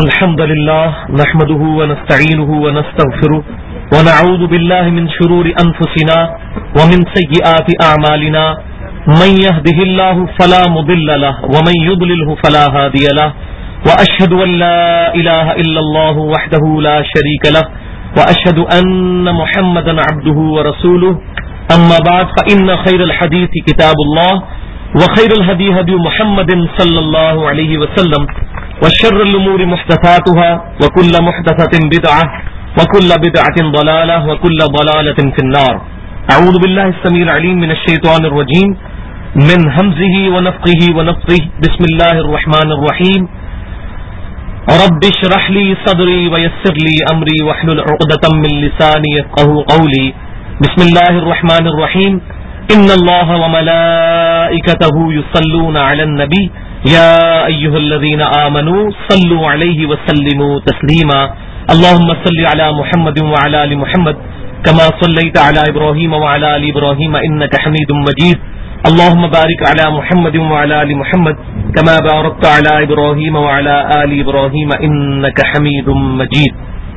إن الحمد لله نحمده ونستعينه ونستغفره ونعوذ بالله من شرور أنفسنا ومن سيئات أعمالنا من يهده الله فلا مضل له ومن يضلله فلا هادي له وأشهد أن لا إله إلا الله وحده لا شريك له وأشهد أن محمدا عبده ورسوله أما بعد فإن خير الحديث كتاب الله وخير الهدي هدي محمد صلى الله عليه وسلم وشر الأمور محدثاتها وكل محدثة بدعة وكل بدعة ضلالة وكل ضلالة في النار. أعوذ بالله السميع العليم من الشيطان الرجيم من همزه ونفخه ونفثه. بسم الله الرحمن الرحيم. رب اشرح لي صدري ويسر لي أمري واحلل عقدة من لساني يفقهوا قولي. بسم الله الرحمن الرحيم. إن الله وملائكته يصلون على النبي يا أيها الذين آمنوا صلوا عليه وسلموا تسليما. اللهم صل على محمد وعلى آل محمد كما صليت على إبراهيم وعلى آل إبراهيم إنك حميد مجيد. اللهم بارك على محمد وعلى آل محمد كما باركت على إبراهيم وعلى آل إبراهيم إنك حميد مجيد.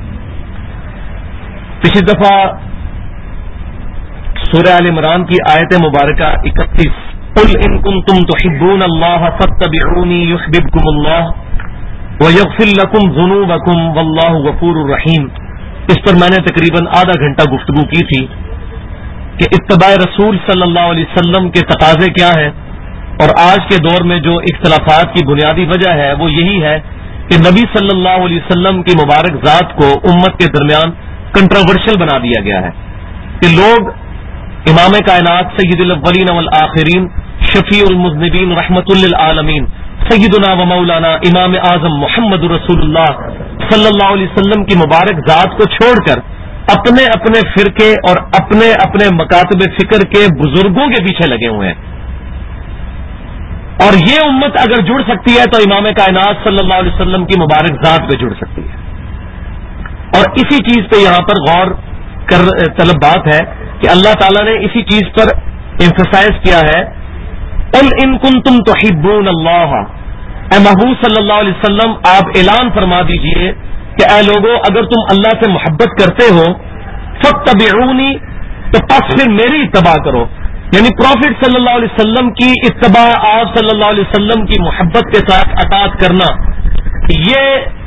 پچھلی دفعہ سورہ آل عمران کی آیت مبارکہ 31 قل ان کنتم تحبون اللہ فاتبعونی یحببکم اللہ ویغفر لکم ذنوبکم واللہ غفور الرحیم. اس پر میں نے تقریباً آدھا گھنٹہ گفتگو کی تھی کہ اتباع رسول صلی اللہ علیہ وسلم کے تقاضے کیا ہیں، اور آج کے دور میں جو اختلافات کی بنیادی وجہ ہے وہ یہی ہے کہ نبی صلی اللہ علیہ وسلم کی مبارک ذات کو امت کے درمیان کنٹروورشل بنا دیا گیا ہے کہ لوگ امام کائنات سید الاولین والآخرین شفیع المذنبین رحمت للعالمین سیدنا و مولانا امام اعظم محمد رسول اللہ صلی اللہ علیہ وسلم کی مبارک ذات کو چھوڑ کر اپنے اپنے فرقے اور اپنے اپنے مکاتب فکر کے بزرگوں کے پیچھے لگے ہوئے ہیں. اور یہ امت اگر جڑ سکتی ہے تو امام کائنات صلی اللہ علیہ وسلم کی مبارک ذات پہ جڑ سکتی ہے. اور اسی چیز پہ یہاں پر غور طلب بات ہے کہ اللہ تعالیٰ نے اسی چیز پر ایمفسائز کیا ہے. قل ان کنتم تحبون اللہ، اے محبوب صلی اللہ علیہ وسلم آپ اعلان فرما دیجئے کہ اے لوگوں اگر تم اللہ سے محبت کرتے ہو فاتبعونی تو پس پھر میری اتباع کرو. یعنی پروفٹ صلی اللہ علیہ وسلم کی اتباع، آپ صلی اللہ علیہ وسلم کی محبت کے ساتھ اطاعت کرنا، یہ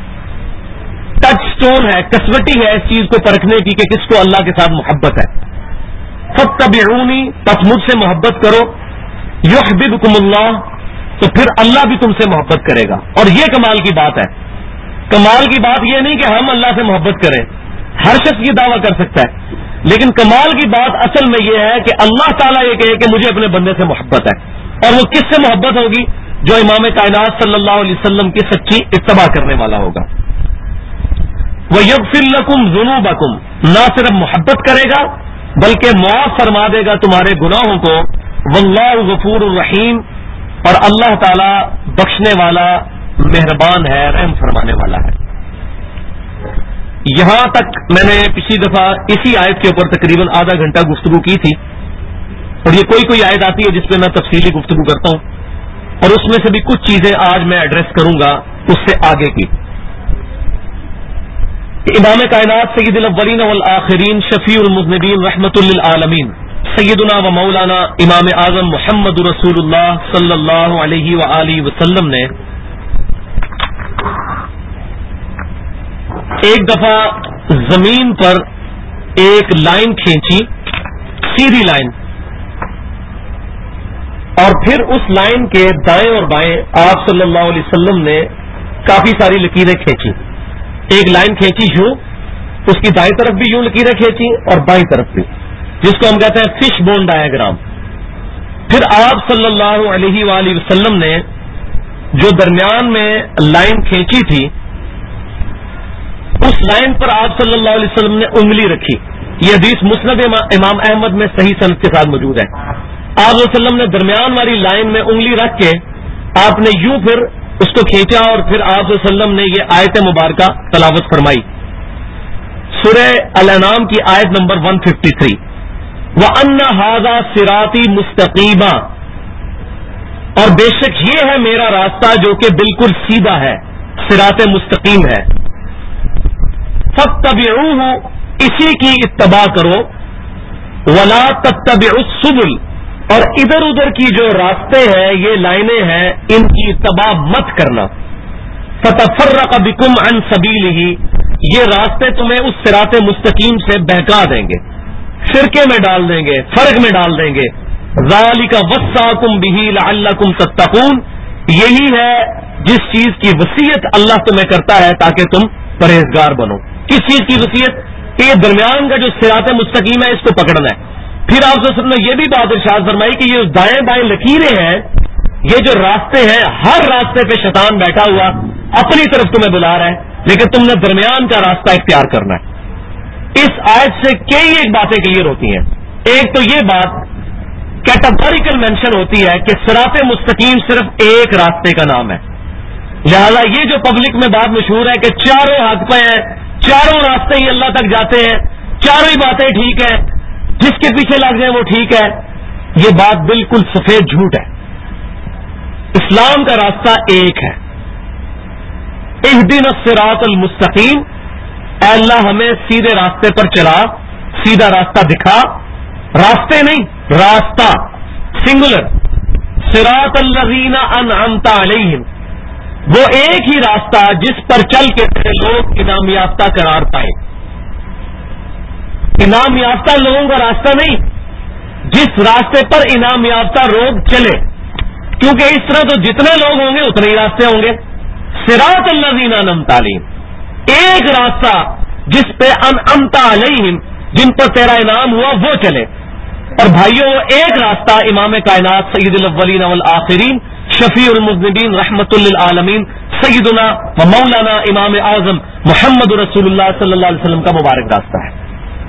ٹچ سٹون ہے، کسوٹی ہے اس چیز کو پرکھنے کی کہ کس کو اللہ کے ساتھ محبت ہے. فاتبعونی پس مجھ سے محبت کرو، یحببکم اللہ تو پھر اللہ بھی تم سے محبت کرے گا. اور یہ کمال کی بات ہے. کمال کی بات یہ نہیں کہ ہم اللہ سے محبت کریں، ہر شخص یہ دعویٰ کر سکتا ہے، لیکن کمال کی بات اصل میں یہ ہے کہ اللہ تعالیٰ یہ کہے کہ مجھے اپنے بندے سے محبت ہے. اور وہ کس سے محبت ہوگی؟ جو امام کائنات صلی اللہ علیہ وسلم کی سچی اتباع کرنے والا ہوگا. وَيَغْفِرْ لَكُمْ ذُنُوبَكُمْ، نہ صرف محبت کرے گا بلکہ معاف فرما دے گا تمہارے گناہوں کو. واللہ غفور الرحیم، اور اللہ تعالی بخشنے والا مہربان ہے، رحم فرمانے والا ہے. یہاں تک میں نے پچھلی دفعہ اسی آیت کے اوپر تقریباً آدھا گھنٹہ گفتگو کی تھی، اور یہ کوئی آیت آتی ہے جس پہ میں تفصیلی گفتگو کرتا ہوں، اور اس میں سے بھی کچھ چیزیں آج میں ایڈریس کروں گا اس سے آگے کی. امام کائنات سید الاولین والآخرین شفیع المذنبین رحمت للعالمین سیدنا و مولانا امام اعظم محمد رسول اللہ صلی اللہ علیہ وآلہ وسلم نے ایک دفعہ زمین پر ایک لائن کھینچی، سیدھی لائن، اور پھر اس لائن کے دائیں اور بائیں آپ صلی اللہ علیہ وسلم نے کافی ساری لکیریں کھینچی. ایک لائن کھینچی یوں، اس کی دائیں طرف بھی یوں لکیریں کھینچی اور بائیں طرف بھی، جس کو ہم کہتے ہیں فش بون ڈایاگرام. پھر آپ صلی اللہ علیہ وآلہ وسلم نے جو درمیان میں لائن کھینچی تھی اس لائن پر آپ صلی اللہ علیہ وسلم نے انگلی رکھی. یہ حدیث مسند امام احمد میں صحیح سند کے ساتھ موجود ہے. آپ صلی اللہ علیہ وسلم نے درمیان والی لائن میں انگلی رکھ کے آپ نے یوں پھر اس کو کھینچا، اور پھر آپ صلی اللہ علیہ وسلم نے یہ آیت مبارکہ تلاوت فرمائی. سورہ الانعام کی آیت نمبر 153 وَأَنَّ هَذَا صِرَاطِي مُسْتَقِيمًا، اور بے شک یہ ہے میرا راستہ جو کہ بالکل سیدھا ہے. صراط مستقیم ہے. فاتبعوہ، اسی کی اتباع کرو. ولا تتبعوا السبل، اور ادھر ادھر کی جو راستے ہیں، یہ لائنیں ہیں، ان کی اتباع مت کرنا. فتفرق بکم عن سبیلہ، یہ راستے تمہیں اس صراط مستقیم سے بہکا دیں گے، فرقے میں ڈال دیں گے، فرق میں ڈال دیں گے. ذالک وصاکم بہ لعلکم تتقون، یہی ہے جس چیز کی وصیت اللہ تمہیں کرتا ہے تاکہ تم پرہیزگار بنو. کس چیز کی وصیت؟ کہ یہ درمیان کا جو صراط مستقیم ہے اس کو پکڑنا ہے. پھر آپ صلی اللہ علیہ وسلم نے یہ بھی بات ارشاد فرمائی کہ یہ دائیں بائیں لکیریں ہیں، یہ جو راستے ہیں، ہر راستے پہ شیطان بیٹھا ہوا اپنی طرف تمہیں بلا رہا ہے، لیکن تم نے درمیان کا راستہ اختیار کرنا ہے. اس آیت سے کئی ایک باتیں کلیئر ہوتی ہیں. ایک تو یہ بات کیٹاگوریکل مینشن ہوتی ہے کہ صراط مستقیم صرف ایک راستے کا نام ہے. لہذا یہ جو پبلک میں بات مشہور ہے کہ چاروں حق پہ ہیں، چاروں راستے ہی اللہ تک جاتے ہیں، چاروں ہی باتیں ٹھیک ہیں، جس کے پیچھے لگ جائیں وہ ٹھیک ہے، یہ بات بالکل سفید جھوٹ ہے. اسلام کا راستہ ایک ہے. اہدنا الصراط المستقیم، اے اللہ ہمیں سیدھے راستے پر چلا، سیدھا راستہ دکھا. راستے نہیں، راستہ سنگولر. صراط الذین انعمت علیہم، وہ ایک ہی راستہ جس پر چل کے لوگ انعام یافتہ قرار پائے. انعام یافتہ لوگوں کا راستہ نہیں، جس راستے پر انعام یافتہ لوگ چلے، کیونکہ اس طرح تو جتنے لوگ ہوں گے اتنے ہی راستے ہوں گے. صراط الذین انعمت علیہم، ایک راستہ جس پہ انعمت علیہم، جن پر تیرا انعام ہوا وہ چلے. اور بھائیوں، وہ ایک راستہ امام کائنات سید الاولین والآخرین شفیع المذنبین رحمت للعالمین سیدنا و مولانا امام اعظم محمد رسول اللہ صلی اللہ علیہ وسلم کا مبارک راستہ ہے.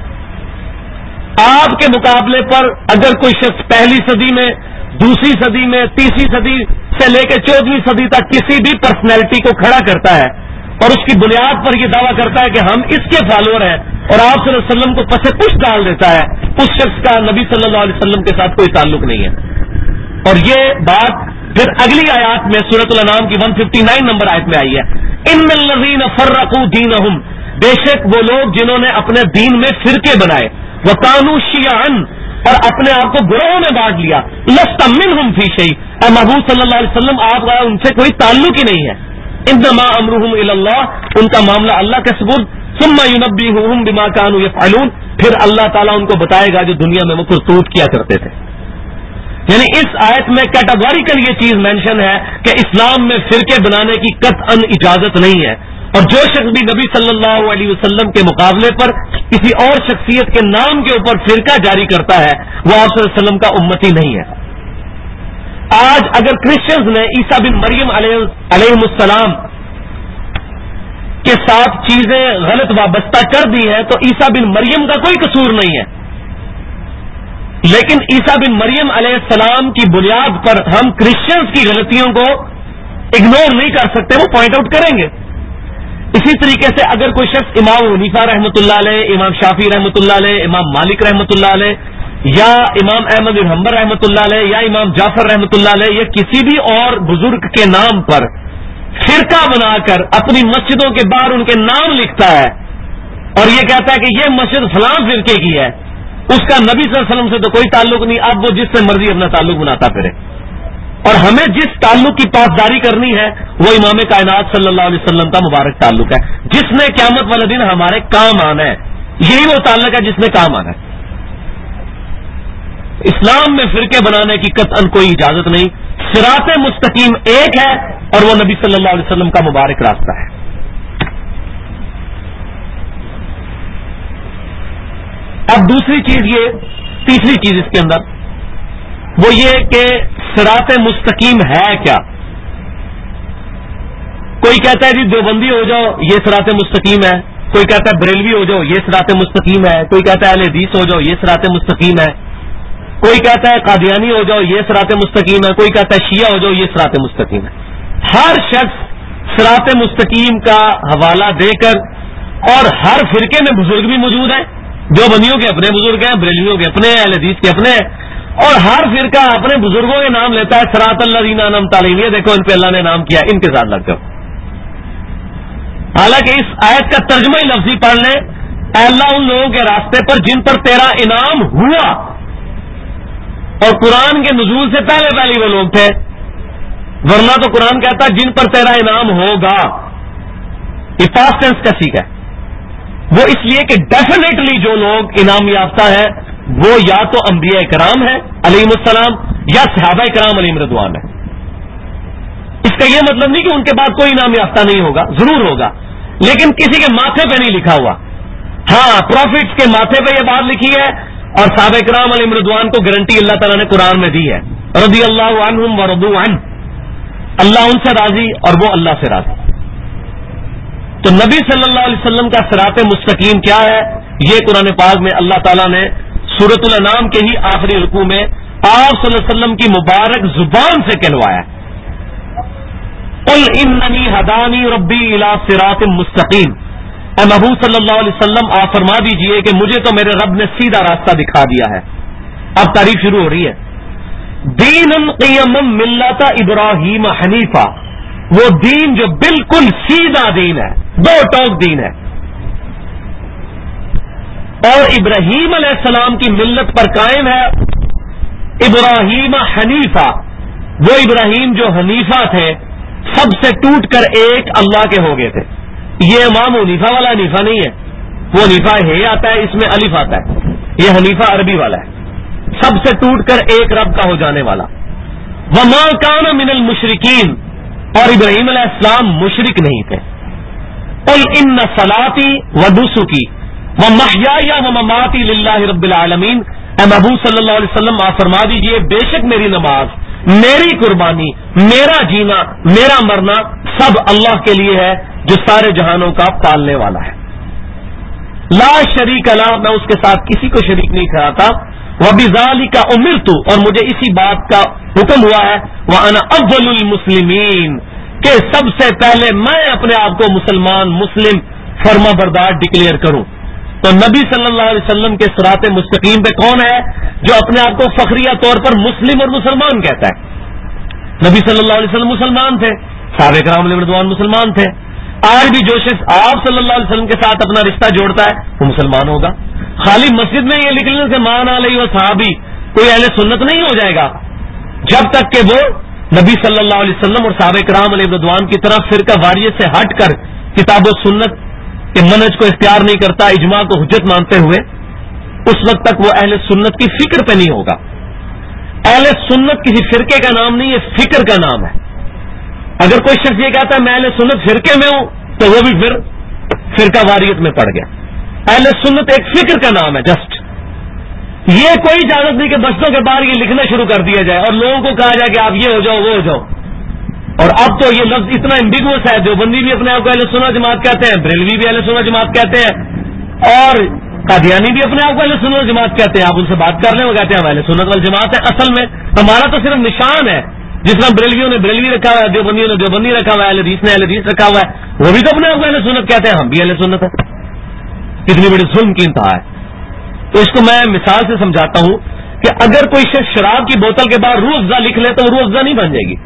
آپ کے مقابلے پر اگر کوئی شخص پہلی صدی میں، دوسری صدی میں، تیسری صدی سے لے کے 14ویں صدی تک کسی بھی پرسنالٹی کو کھڑا کرتا ہے اور اس کی بنیاد پر یہ دعویٰ کرتا ہے کہ ہم اس کے فالوور ہیں، اور آپ صلی اللہ علیہ وسلم کو پس پش ڈال دیتا ہے، اس شخص کا نبی صلی اللہ علیہ وسلم کے ساتھ کوئی تعلق نہیں ہے. اور یہ بات پھر اگلی آیات میں سورۃ الانعام کی 159 نمبر آیت میں آئی ہے. ان الذین فرقوا دینہم، بے شک وہ لوگ جنہوں نے اپنے دین میں فرقے بنائے، وکانوا شیعا، اور اپنے آپ کو گروہوں میں بانٹ لیا. لست منہم فی شیء، اے محبوب صلی اللہ علیہ وسلم آپ کا ان سے کوئی تعلق ہی نہیں ہے. انما امرهم الی اللہ، ان کا معاملہ اللہ کے سپرد. ثم ینبئہم بما کانوا یفعلون، پھر اللہ تعالیٰ ان کو بتائے گا جو دنیا میں وہ کرتوت کیا کرتے تھے. یعنی اس آیت میں کیٹاگوریکل یہ چیز مینشن ہے کہ اسلام میں فرقے بنانے کی قطعاً اجازت نہیں ہے. اور جو شخص بھی نبی صلی اللہ علیہ وسلم کے مقابلے پر کسی اور شخصیت کے نام کے اوپر فرقہ جاری کرتا ہے وہ آپ صلی اللہ علیہ وسلم کا امتی نہیں ہے. آج اگر کرسچنز نے عیسیٰ بن مریم علیہ السلام کے ساتھ چیزیں غلط وابستہ کر دی ہیں تو عیسیٰ بن مریم کا کوئی قصور نہیں ہے، لیکن عیسیٰ بن مریم علیہ السلام کی بنیاد پر ہم کرسچنز کی غلطیوں کو اگنور نہیں کر سکتے، وہ پوائنٹ آؤٹ کریں گے. اسی طریقے سے اگر کوئی شخص امام حنیفہ رحمۃ اللہ علیہ، امام شافعی رحمۃ اللہ علیہ، امام مالک رحمۃ اللہ علیہ، یا امام احمد بن حنبل رحمۃ اللہ علیہ، یا امام جعفر رحمۃ اللہ علیہ، یا کسی بھی اور بزرگ کے نام پر فرقہ بنا کر اپنی مسجدوں کے باہر ان کے نام لکھتا ہے اور یہ کہتا ہے کہ یہ مسجد فلاں فرقے کی ہے، اس کا نبی صلی اللہ علیہ وسلم سے تو کوئی تعلق نہیں، اب وہ جس سے مرضی اپنا تعلق بناتا پھرے. اور ہمیں جس تعلق کی پاسداری کرنی ہے وہ امام کائنات صلی اللہ علیہ وسلم کا مبارک تعلق ہے، جس نے قیامت والے دن ہمارے کام آنا ہے. یہی وہ تعلق ہے جس نے کام آنا ہے. اسلام میں فرقے بنانے کی قطعاً کوئی اجازت نہیں. صراط مستقیم ایک ہے اور وہ نبی صلی اللہ علیہ وسلم کا مبارک راستہ ہے. اب دوسری چیز یہ، تیسری چیز اس کے اندر وہ یہ کہ صراط مستقیم ہے کیا. کوئی کہتا ہے جی دیوبندی ہو جاؤ یہ صراط مستقیم ہے، کوئی کہتا ہے بریلوی ہو جاؤ یہ صراط مستقیم ہے، کوئی کہتا ہے اہل حدیث ہو جاؤ یہ صراط مستقیم ہے، کوئی کہتا ہے قادیانی ہو جاؤ یہ صراط مستقیم ہے، کوئی کہتا ہے شیعہ ہو جاؤ یہ صراط مستقیم ہے. ہر شخص صراط مستقیم کا حوالہ دے کر، اور ہر فرقے میں بزرگ بھی موجود ہیں، دیوبندیوں کے اپنے بزرگ ہیں، بریلویوں کے اپنے ہیں، اہل حدیث کے اپنے ہیں، اور ہر فرقہ اپنے بزرگوں کے نام لیتا ہے. صراط الذین انعمت علیہم، یہ دیکھو ان پہ اللہ نے نام کیا، ان کے ساتھ لگ جاؤ. حالانکہ اس آیت کا ترجمہ ہی لفظی پڑھ لیں، اے اللہ ان لوگوں کے راستے پر جن پر تیرا انعام ہوا، اور قرآن کے نزول سے پہلے پہلے وہ لوگ تھے، ورنہ تو قرآن کہتا جن پر تیرا انعام ہوگا، یہ پاسٹ ٹینس کا سیکھ ہے۔ وہ اس لیے کہ ڈیفینیٹلی جو لوگ انعام یافتہ ہے وہ یا تو انبیاء کرام ہیں علیہم السلام یا صحابہ کرام علیہم رضوان ہے۔ اس کا یہ مطلب نہیں کہ ان کے بعد کوئی انعام یافتہ نہیں ہوگا، ضرور ہوگا، لیکن کسی کے ماتھے پہ نہیں لکھا ہوا۔ ہاں، پروفٹس کے ماتھے پہ یہ بات لکھی ہے، اور صحابہ کرام علیہم رضوان کو گارنٹی اللہ تعالیٰ نے قرآن میں دی ہے، رضی اللہ عنہم ورضوا عنہ، اللہ ان سے راضی اور وہ اللہ سے راضی۔ تو نبی صلی اللہ علیہ وسلم کا صراط مستقیم کیا ہے، یہ قرآن پاک میں اللہ تعالیٰ نے سورۃ الانعام کے ہی آخری رکوع میں آپ صلی اللہ علیہ وسلم کی مبارک زبان سے کہلوایا، قل اننی ہدانی ربی الی صراط مستقیم۔ اے محبوب صلی اللہ علیہ وسلم آپ فرما دیجئے کہ مجھے تو میرے رب نے سیدھا راستہ دکھا دیا ہے۔ اب تعریف شروع ہو رہی ہے، دین قیما ملت ابراہیم حنیفہ، وہ دین جو بالکل سیدھا دین ہے، دو ٹوک دین ہے، اور ابراہیم علیہ السلام کی ملت پر قائم ہے۔ ابراہیم حنیفہ، وہ ابراہیم جو حنیفہ تھے، سب سے ٹوٹ کر ایک اللہ کے ہو گئے تھے۔ یہ امام حنیفہ والا حنیفہ نہیں ہے، وہ حنیفہ ہے آتا ہے، اس میں الف آتا ہے، یہ حنیفہ عربی والا ہے، سب سے ٹوٹ کر ایک رب کا ہو جانے والا۔ وما کان من المشرکین، اور ابراہیم علیہ السلام مشرک نہیں تھے۔ قل ان صلاتی ونسکی ومحیای ومماتی للہ رب العالمین، اے محبوب صلی اللہ علیہ وسلم آپ فرما دیجئے بے شک میری نماز، میری قربانی، میرا جینا، میرا مرنا سب اللہ کے لیے ہے جو سارے جہانوں کا پالنے والا ہے۔ لا شریک لا، میں اس کے ساتھ کسی کو شریک نہیں کراتا۔ وبذالک امرت، اور مجھے اسی بات کا حکم ہوا ہے، وانا اول المسلمین، کہ سب سے پہلے میں اپنے آپ کو مسلمان، مسلم، فرما بردار ڈکلیئر کروں۔ تو نبی صلی اللہ علیہ وسلم کے صراط مستقیم پہ کون ہے جو اپنے آپ کو فخریہ طور پر مسلم اور مسلمان کہتا ہے؟ نبی صلی اللہ علیہ وسلم مسلمان تھے، صحابہ کرام علیہ رضوان مسلمان تھے۔ آج بھی جو شخص آپ صلی اللہ علیہ وسلم کے ساتھ اپنا رشتہ جوڑتا ہے وہ مسلمان ہوگا۔ خالی مسجد میں یہ لکھنے سے مان علیہ و صحابی کوئی اہل سنت نہیں ہو جائے گا، جب تک کہ وہ نبی صلی اللہ علیہ وسلم اور صحابہ کرام علیہ رضوان کی طرف فرقہ واریت سے ہٹ کر کتاب و سنت کے منہج کو اختیار نہیں کرتا، اجماع کو حجت مانتے ہوئے، اس وقت تک وہ اہل سنت کی فکر پہ نہیں ہوگا۔ اہل سنت کسی فرقے کا نام نہیں، یہ فکر کا نام ہے۔ اگر کوئی شخص یہ کہتا ہے میں اہل سنت فرقے میں ہوں، تو وہ بھی پھر فرقہ واریت میں پڑ گیا۔ اہل سنت ایک فکر کا نام ہے، جسٹ یہ کوئی اجازت نہیں کہ بچوں کے باہر یہ لکھنا شروع کر دیا جائے اور لوگوں کو کہا جائے کہ آپ یہ ہو جاؤ وہ ہو جاؤ۔ اور اب تو یہ لفظ اتنا ایمبیگوس ہے، دیوبندی بھی اپنے آپ کو اہل سنت جماعت کہتے ہیں، بریلوی بھی اہل سنت جماعت کہتے ہیں، اور قادیانی بھی اپنے آپ کو اہل سنت جماعت کہتے ہیں۔ آپ ان سے بات کر لیں، وہ کہتے ہیں ہم اہل سنت والجماعت ہیں۔ اصل میں ہمارا تو صرف نشان ہے، جس طرح بریلویوں نے بریلوی رکھا ہوا ہے، دیوبندیوں نے دیوبندی رکھا ہوا ہے، اہل حدیث نے اہل حدیث رکھا ہوا ہے، وہ بھی تو اپنے آپ کو اہل سنت کہتے ہیں، ہم بھی اہل سنت ہیں۔ کتنی بڑی ظلم کی انتہا ہے۔ تو اس کو میں مثال سے سمجھاتا ہوں کہ اگر کوئی شخص شراب کی بوتل کے بعد روح افزا لکھ لے تو وہ روح افزا نہیں بن جائے گی۔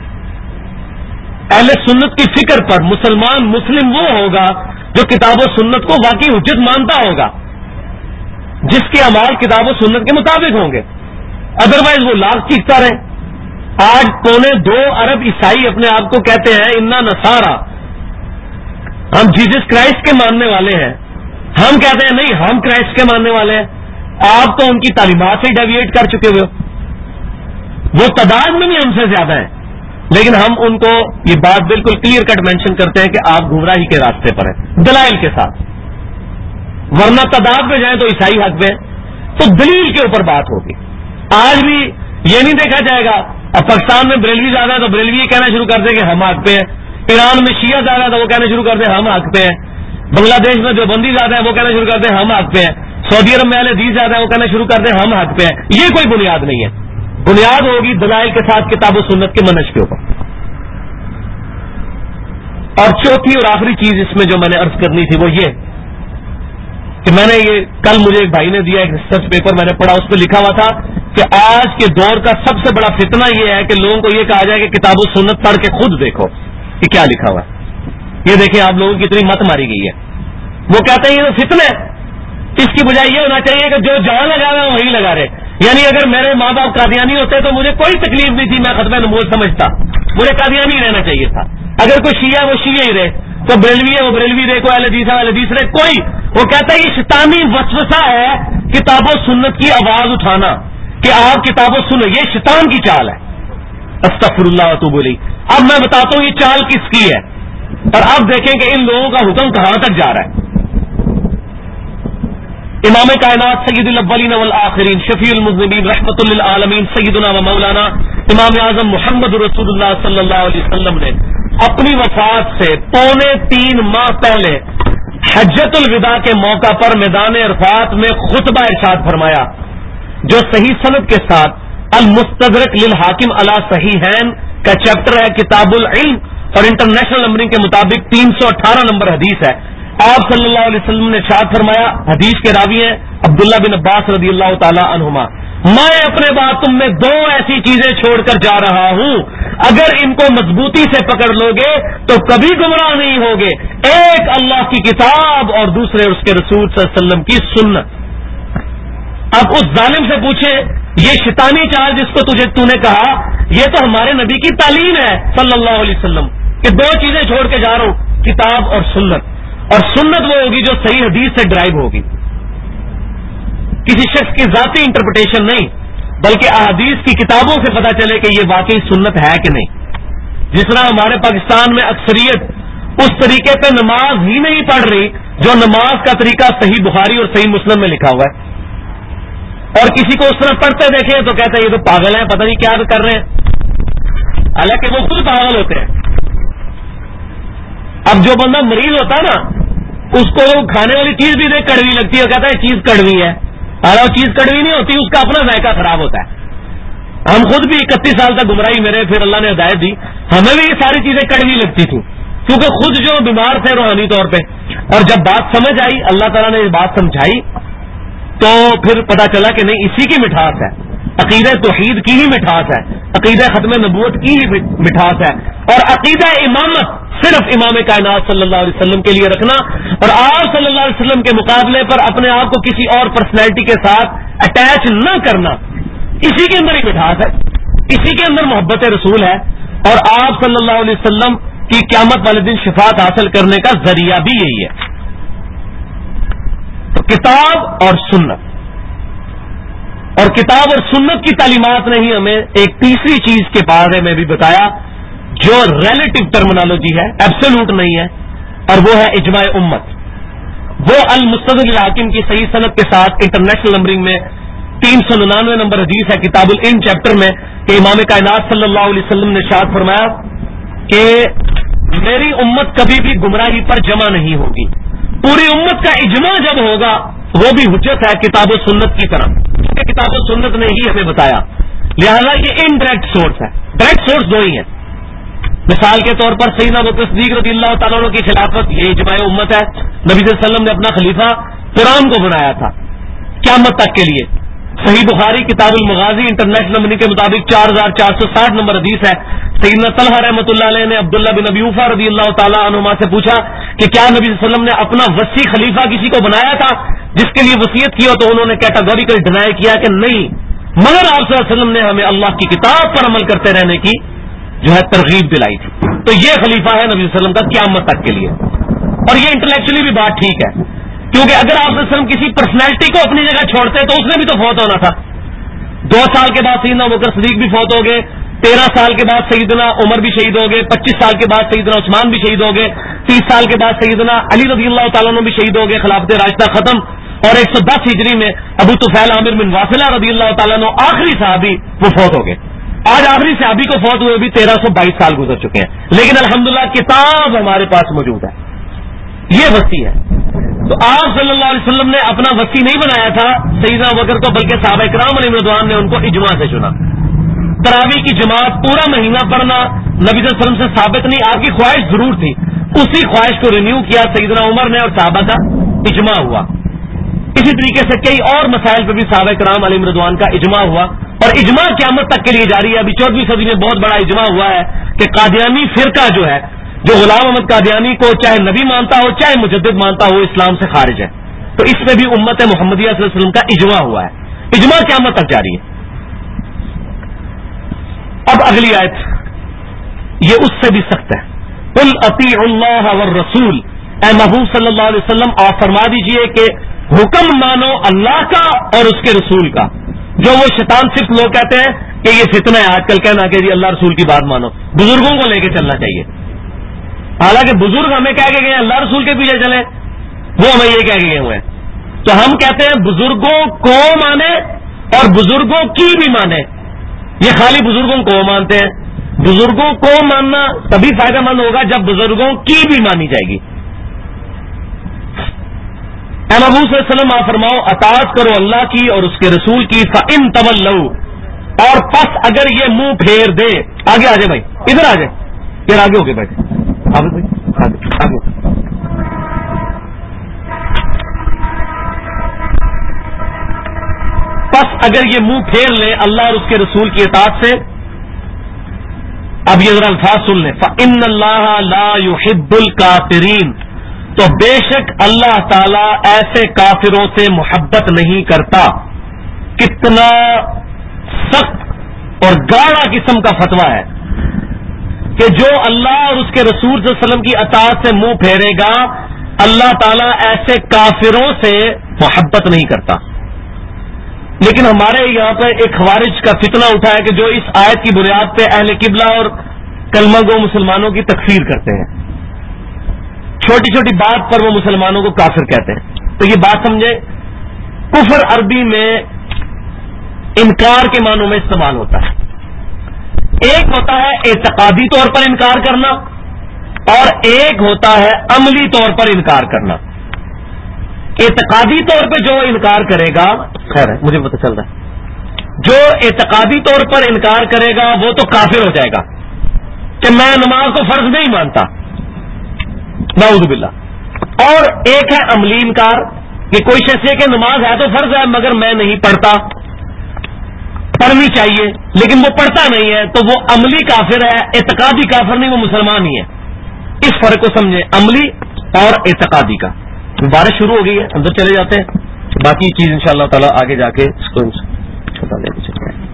اہل سنت کی فکر پر مسلمان مسلم وہ ہوگا جو کتاب و سنت کو واقعی حجت مانتا ہوگا، جس کے اعمال کتاب و سنت کے مطابق ہوں گے، ادروائز وہ لاکھ چیختا رہے۔ آج 2.25 ارب عیسائی اپنے آپ کو کہتے ہیں انا نصارا، ہم جیزس کرائسٹ کے ماننے والے ہیں، ہم کہتے ہیں نہیں ہم کرائسٹ کے ماننے والے ہیں۔ آپ تو ان کی تعلیمات سے ڈیویٹ کر چکے ہوئے ہو، وہ تعداد میں بھی ہم سے زیادہ ہیں، لیکن ہم ان کو یہ بات بالکل کلیئر کٹ مینشن کرتے ہیں کہ آپ گمراہی کے راستے پر ہیں، دلائل کے ساتھ، ورنہ تعداد میں جائیں تو عیسائی حق میں، تو دلیل کے اوپر بات ہوگی۔ آج بھی یہ نہیں دیکھا جائے گا اب پاکستان میں بریلوی زیادہ ہے تو بریلوی یہ کہنا شروع کر دیں کہ ہم حق پہ ہیں، ایران میں شیعہ زیادہ ہے تو وہ کہنا شروع کر دیں ہم حق پہ ہیں، بنگلہ دیش میں جو بندی زیادہ ہے وہ کہنا شروع کر دیں ہم حق پہ ہیں، سعودی عرب میں اہل حدیث زیادہ ہے وہ کہنا شروع کر دیں ہم حق پہ ہیں۔ یہ کوئی بنیاد نہیں ہے، بنیاد ہوگی دلائل کے ساتھ کتاب و سنت کے منہج کے اوپر۔ اور چوتھی اور آخری چیز اس میں جو میں نے عرض کرنی تھی وہ یہ کہ میں نے یہ کل مجھے ایک بھائی نے دیا ایک ریسرچ پیپر میں نے پڑھا، اس پہ لکھا ہوا تھا کہ آج کے دور کا سب سے بڑا فتنہ یہ ہے کہ لوگوں کو یہ کہا جائے کہ کتاب و سنت پڑھ کے خود دیکھو کہ کیا لکھا ہوا ہے۔ یہ دیکھیں آپ لوگوں کی اتنی مت ماری گئی ہے. وہ کہتے ہیں یہ تو فتنہ ہے, اس کی بجائے یہ ہونا چاہیے کہ جو جہاں لگا رہے ہیں وہی لگا رہے. یعنی اگر میرے ماں باپ قادیانی ہوتے تو مجھے کوئی تکلیف نہیں تھی, میں ختم نبوت سمجھتا, مجھے قادیانی رہنا چاہیے تھا. اگر کوئی شیعہ وہ شیعہ ہی رہے, تو بریلوی ہے وہ بریلوی رہے, کوئی اہل حدیث ہے اہل حدیث رہے, کوئی. وہ کہتا ہے یہ شیطانی وسوسہ ہے کتاب و سنت کی آواز اٹھانا کہ آپ کتاب و سنو, یہ شیطان کی چال ہے. استغفر اللہ واتوب الیہ. اب میں بتاتا ہوں یہ چال کس کی ہے, اور اب دیکھیں کہ ان لوگوں کا حکم کہاں تک جا رہا ہے. امام کائنات سید الاولین والآخرین شفیع المذنبین رحمۃ للعالمین سیدنا و مولانا امام اعظم محمد رسول اللہ صلی اللہ علیہ وسلم نے اپنی وفات سے 3.25 ماہ پہلے حجۃ الوداع کے موقع پر میدان عرفات میں خطبہ ارشاد فرمایا, جو صحیح سند کے ساتھ المستدرک للحاکم علی صحیحین کا چیپٹر ہے کتاب العلم, اور انٹرنیشنل نمبرنگ کے مطابق 318 نمبر حدیث ہے. آپ صلی اللہ علیہ وسلم نے ارشاد فرمایا, حدیث کے راوی ہیں عبداللہ بن عباس رضی اللہ تعالی عنہما, میں اپنے بعد تم میں 2 ایسی چیزیں چھوڑ کر جا رہا ہوں, اگر ان کو مضبوطی سے پکڑ لو گے تو کبھی گمراہ نہیں ہوگے. ایک اللہ کی کتاب اور دوسرے اس کے رسول صلی اللہ علیہ وسلم کی سنت. اب اس ظالم سے پوچھے یہ شیطانی چال جس کو تو نے کہا, یہ تو ہمارے نبی کی تعلیم ہے صلی اللہ علیہ وسلم کہ 2 چیزیں چھوڑ کے جا رہا ہوں, کتاب اور سنت. اور سنت وہ ہوگی جو صحیح حدیث سے ڈرائیو ہوگی, کسی شخص کی ذاتی انٹرپریٹیشن نہیں, بلکہ احادیث کی کتابوں سے پتہ چلے کہ یہ واقعی سنت ہے کہ نہیں. جس طرح ہمارے پاکستان میں اکثریت اس طریقے پہ نماز ہی نہیں پڑھ رہی جو نماز کا طریقہ صحیح بخاری اور صحیح مسلم میں لکھا ہوا ہے, اور کسی کو اس طرح پڑھتے دیکھیں تو کہتے ہیں یہ تو پاگل ہیں, پتہ نہیں کیا کر رہے ہیں, حالانکہ وہ خود پاگل ہوتے ہیں. اب جو بندہ مریض ہوتا ہے نا, اس کو کھانے والی چیز بھی دیکھ کڑوی لگتی ہے, وہ کہتا ہے چیز کڑوی ہے, اور وہ چیز کڑوی نہیں ہوتی, اس کا اپنا ذائقہ خراب ہوتا ہے. ہم خود بھی 31 سال تک گمراہی میرے, پھر اللہ نے ہدایت دی, ہمیں بھی یہ ساری چیزیں کڑوی لگتی تھیں کیونکہ خود جو بیمار تھے روحانی طور پہ, اور جب بات سمجھ آئی, اللہ تعالیٰ نے یہ بات سمجھائی, تو پھر پتا چلا کہ نہیں اسی کی مٹھاس ہے, عقیدہ توحید کی ہی مٹھاس ہے, عقیدہ ختم نبوت کی ہی مٹھاس ہے, اور عقیدہ امامت صرف امام کائنات صلی اللہ علیہ وسلم کے لیے رکھنا, اور آپ صلی اللہ علیہ وسلم کے مقابلے پر اپنے آپ کو کسی اور پرسنالٹی کے ساتھ اٹیچ نہ کرنا, اسی کے اندر ہی مٹھاس ہے, اسی کے اندر محبت رسول ہے, اور آپ صلی اللہ علیہ وسلم کی قیامت والے دن شفاعت حاصل کرنے کا ذریعہ بھی یہی ہے. تو کتاب اور سنت, اور کتاب اور سنت کی تعلیمات نے ہی ہمیں ایک تیسری چیز کے بارے میں بھی بتایا جو ریلیٹو ٹرمنالوجی ہے, ایبسولوٹ نہیں ہے, اور وہ ہے اجماع امت. وہ المستدرک للحاکم کی صحیح سند کے ساتھ انٹرنیشنل نمبرنگ میں 399 نمبر حدیث ہے کتاب العلم چیپٹر میں کہ امام کائنات صلی اللہ علیہ وسلم نے ارشاد فرمایا کہ میری امت کبھی بھی گمراہی پر جمع نہیں ہوگی. پوری امت کا اجماع جب ہوگا وہ بھی حجت ہے کتاب و سنت کی طرح, کیونکہ کتاب و سنت نے ہی ہمیں بتایا. لہذا یہ انڈائریکٹ سورس ہے, ڈائریکٹ سورس 2 ہی ہیں. مثال کے طور پر سیدنا ابوبکر صدیق رضی اللہ تعالیٰ عنہ کی خلافت یہ اجماع امت ہے. نبی صلی اللہ علیہ وسلم نے اپنا خلیفہ قرآن کو بنایا تھا قیامت تک کے لیے. صحیح بخاری کتاب المغازی انٹرنیشنل نمبر کے مطابق 4460 نمبر حدیث ہے. سیدنا طلحہ رحمۃ اللہ علیہ نے عبداللہ بن ابی اوفا رضی اللہ تعالیٰ عنہما سے پوچھا کہ کیا نبی صلی اللہ علیہ وسلم نے اپنا وصی خلیفہ کسی کو بنایا تھا جس کے لیے وصیت کی ہو, تو انہوں نے کیٹاگوریکل ڈینائی کیا کہ نہیں, مگر آپ صلی اللہ علیہ وسلم نے ہمیں اللہ کی کتاب پر عمل کرتے رہنے کی جو ہے ترغیب دلائی تھی. تو یہ خلیفہ ہے نبی صلی اللہ علیہ وسلم کا قیامت تک کے لیے, اور یہ انٹلیکچولی بھی بات ٹھیک ہے, کیونکہ اگر آپ صلی اللہ علیہ وسلم کسی پرسنالٹی کو اپنی جگہ چھوڑتے تو اس نے بھی تو فوت ہونا تھا. 2 سال کے بعد سیدنا ابوبکر صدیق بھی فوت ہو گئے, 13 سال کے بعد سیدنا عمر بھی شہید ہو گئے, 25 سال کے بعد سیدنا عثمان بھی شہید ہو گئے, 30 سال کے بعد سیدنا علی رضی اللہ تعالیٰ عنہ بھی شہید ہو گئے, خلافت راشدہ ختم, اور 110 ہجری میں ابو طفیل عامر بن واصلہ رضی اللہ تعالیٰ عنہ آخری صحابی وہ فوت ہو گئے. آج آخری صحابی کو فوت ہوئے بھی 1322 سال گزر چکے ہیں, لیکن الحمدللہ کتاب ہمارے پاس موجود ہے, یہ وصی ہے. تو آپ صلی اللہ علیہ وسلم نے اپنا وصی نہیں بنایا تھا سیدنا ابوبکر کو, بلکہ صحابہ کرام علیہم رضوان نے ان کو اجماع سے چنا. تراویح کی جماعت پورا مہینہ پڑھنا نبی صلی اللہ علیہ وسلم سے ثابت نہیں, آپ کی خواہش ضرور تھی, اسی خواہش کو رینیو کیا سیدنا عمر نے, اور صحابہ کا اجماع ہوا. اسی طریقے سے کئی اور مسائل پہ بھی صحابہ کرام علیہم رضوان کا اجماع ہوا, اور اجماع قیامت تک کے لیے جاری ہے. ابھی 14ویں صدی میں بہت بڑا اجماع ہوا ہے کہ قادیانی فرقہ جو ہے جو غلام احمد قادیانی کو چاہے نبی مانتا ہو چاہے مجدد مانتا ہو اسلام سے خارج ہے. تو اس میں بھی امت محمدیہ صلی اللہ علیہ وسلم کا اجماع ہوا ہے. اجماع قیامت تک جاری ہے. اب اگلی آیت یہ اس سے بھی سخت ہے. قل اطیعوا اللہ والرسول، اے محبوب صلی اللہ علیہ وسلم آپ فرما دیجئے کہ حکم مانو اللہ کا اور اس کے رسول کا. جو وہ شیطان صرف لوگ کہتے ہیں کہ یہ فتنہ ہے آج کل کہنا کہ جی اللہ رسول کی بات مانو، بزرگوں کو لے کے چلنا چاہیے. حالانکہ بزرگ ہمیں کہہ کے گئے ہیں اللہ رسول کے پیچھے چلیں، وہ ہمیں یہ کہہ کے گئے ہوئے ہیں. تو ہم کہتے ہیں بزرگوں کو مانے اور بزرگوں کی بھی مانے. یہ خالی بزرگوں کو مانتے ہیں. بزرگوں کو ماننا تبھی فائدہ مند ہوگا جب بزرگوں کی بھی مانی جائے گی. اے نبی صلی اللہ علیہ وسلم آپ فرماؤ اطاعت کرو اللہ کی اور اس کے رسول کی. فَإِن تَوَلَّوْا، اور پس اگر یہ منہ پھیر دے. آگے آ جائے بھائی، ادھر آ جائے پھر آگے ہو کے بیٹھے. آگے پس اگر یہ منہ پھیر لے اللہ اور اس کے رسول کی اطاعت سے. اب یہ ذرا الفاظ سن لیں. فَإِنَّ اللَّهَ لَا يُحِبُّ الْكَافِرِينَ، تو بے شک اللہ تعالی ایسے کافروں سے محبت نہیں کرتا. کتنا سخت اور گاڑا قسم کا فتویٰ ہے کہ جو اللہ اور اس کے رسول صلی اللہ علیہ وسلم کی اطاعت سے منہ پھیرے گا اللہ تعالیٰ ایسے کافروں سے محبت نہیں کرتا. لیکن ہمارے یہاں پہ ایک خوارج کا فتنہ اٹھا ہے کہ جو اس آیت کی بنیاد پہ اہل قبلہ اور کلمہ گو مسلمانوں کی تکفیر کرتے ہیں. چھوٹی چھوٹی بات پر وہ مسلمانوں کو کافر کہتے ہیں. تو یہ بات سمجھے، کفر عربی میں انکار کے معنوں میں استعمال ہوتا ہے. ایک ہوتا ہے اعتقادی طور پر انکار کرنا اور ایک ہوتا ہے عملی طور پر انکار کرنا. اعتقادی طور پہ جو انکار کرے گا، خیر ہے مجھے پتہ چل رہا ہے، جو اعتقادی طور پر انکار کرے گا وہ تو کافر ہو جائے گا کہ میں نماز کو فرض نہیں مانتا، نعوذ باللہ. اور ایک ہے عملی انکار کہ کوئی شخص ہے کہ نماز ہے تو فرض ہے مگر میں نہیں پڑھتا، پڑھنی چاہیے لیکن وہ پڑھتا نہیں ہے، تو وہ عملی کافر ہے، اعتقادی کافر نہیں، وہ مسلمان ہی ہے. اس فرق کو سمجھیں، عملی اور اعتقادی کا. بارش شروع ہو گئی ہے، اندر چلے جاتے ہیں، باقی چیز انشاءاللہ تعالی آگے جا کے اس کو چھوٹا لے کے چلتے ہیں.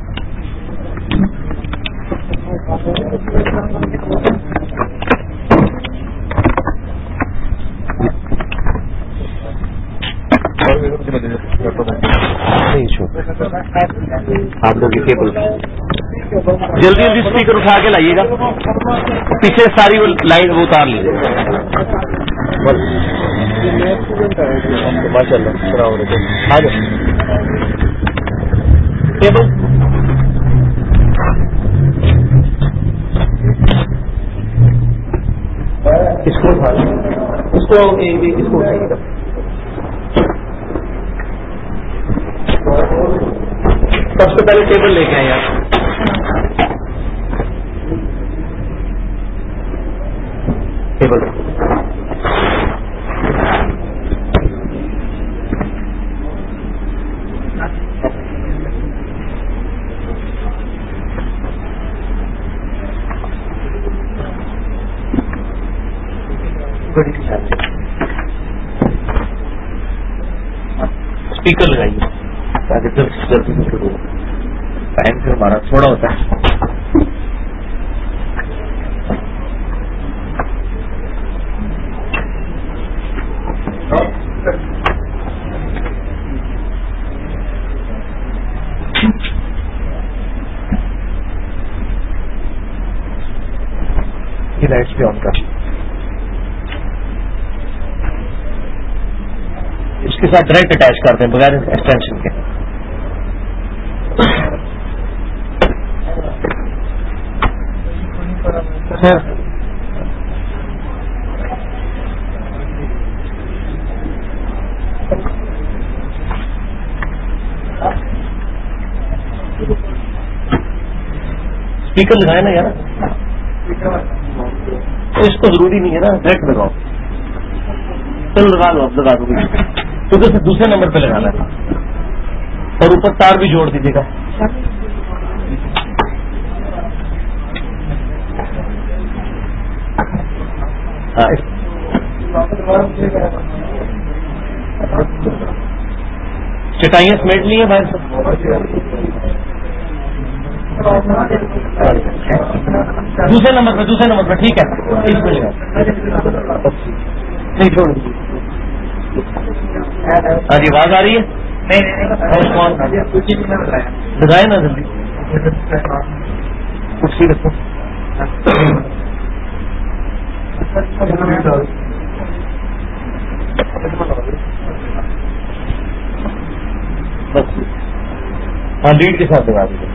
آپ لوگ جلدی جلدی اسپیکر اٹھا کے لائیے گا، پیچھے ساری وہ لائن وہ اتار لیجیے. ماشاء اللہ اس کو اٹھائیے گا. سب سے پہلے ٹیبل لے کے آئے آپ. ٹیبل اسپیکر لگائیے تاکہ جلدی سے شروع ہو. ٹائم پھر ہمارا تھوڑا ہوتا ہے. یہ لائٹس بھی آن کر، اس کے ساتھ ڈائریکٹ اٹیچ کرتے ہیں بغیر ایکسٹینشن کے. اسپیکر لگائے نا یار، اس کو ضروری نہیں ہے نا، ڈائریکٹ لگاؤ. چلو لگا لو، اب لگا دو گے تو ادھر سے دوسرے نمبر پہ لگانا ہے اور اوپر تار بھی جوڑ دیجیے گا. چٹائیاں سمیٹ لی ہیں باہر سے. دوسرے نمبر پہ ٹھیک ہے. اس میں نہیں چھوڑ. ہاں جی آواز آ رہی ہے. بتائے نا جلدی. کرسی رکھو. بس ہاں لیڈ کے ساتھ لگا دیجیے.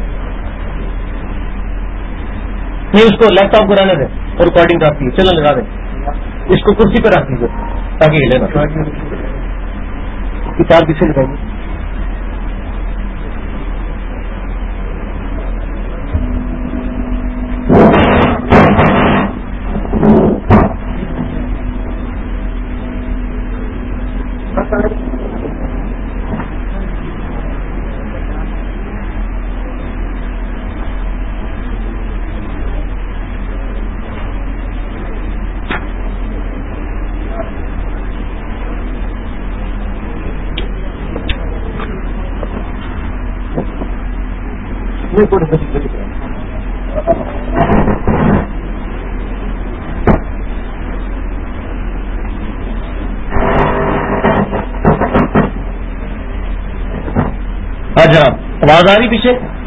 نہیں اس کو لیپ ٹاپ کو رہنے دیں اور ریکارڈنگ کافی ہے. چلو لگا دیں. اس کو کرسی پہ رکھ دیجیے تاکہ ہلے نا. کتاب پیچھے لگائیے. ہاں جناب آواز آ رہی پیچھے.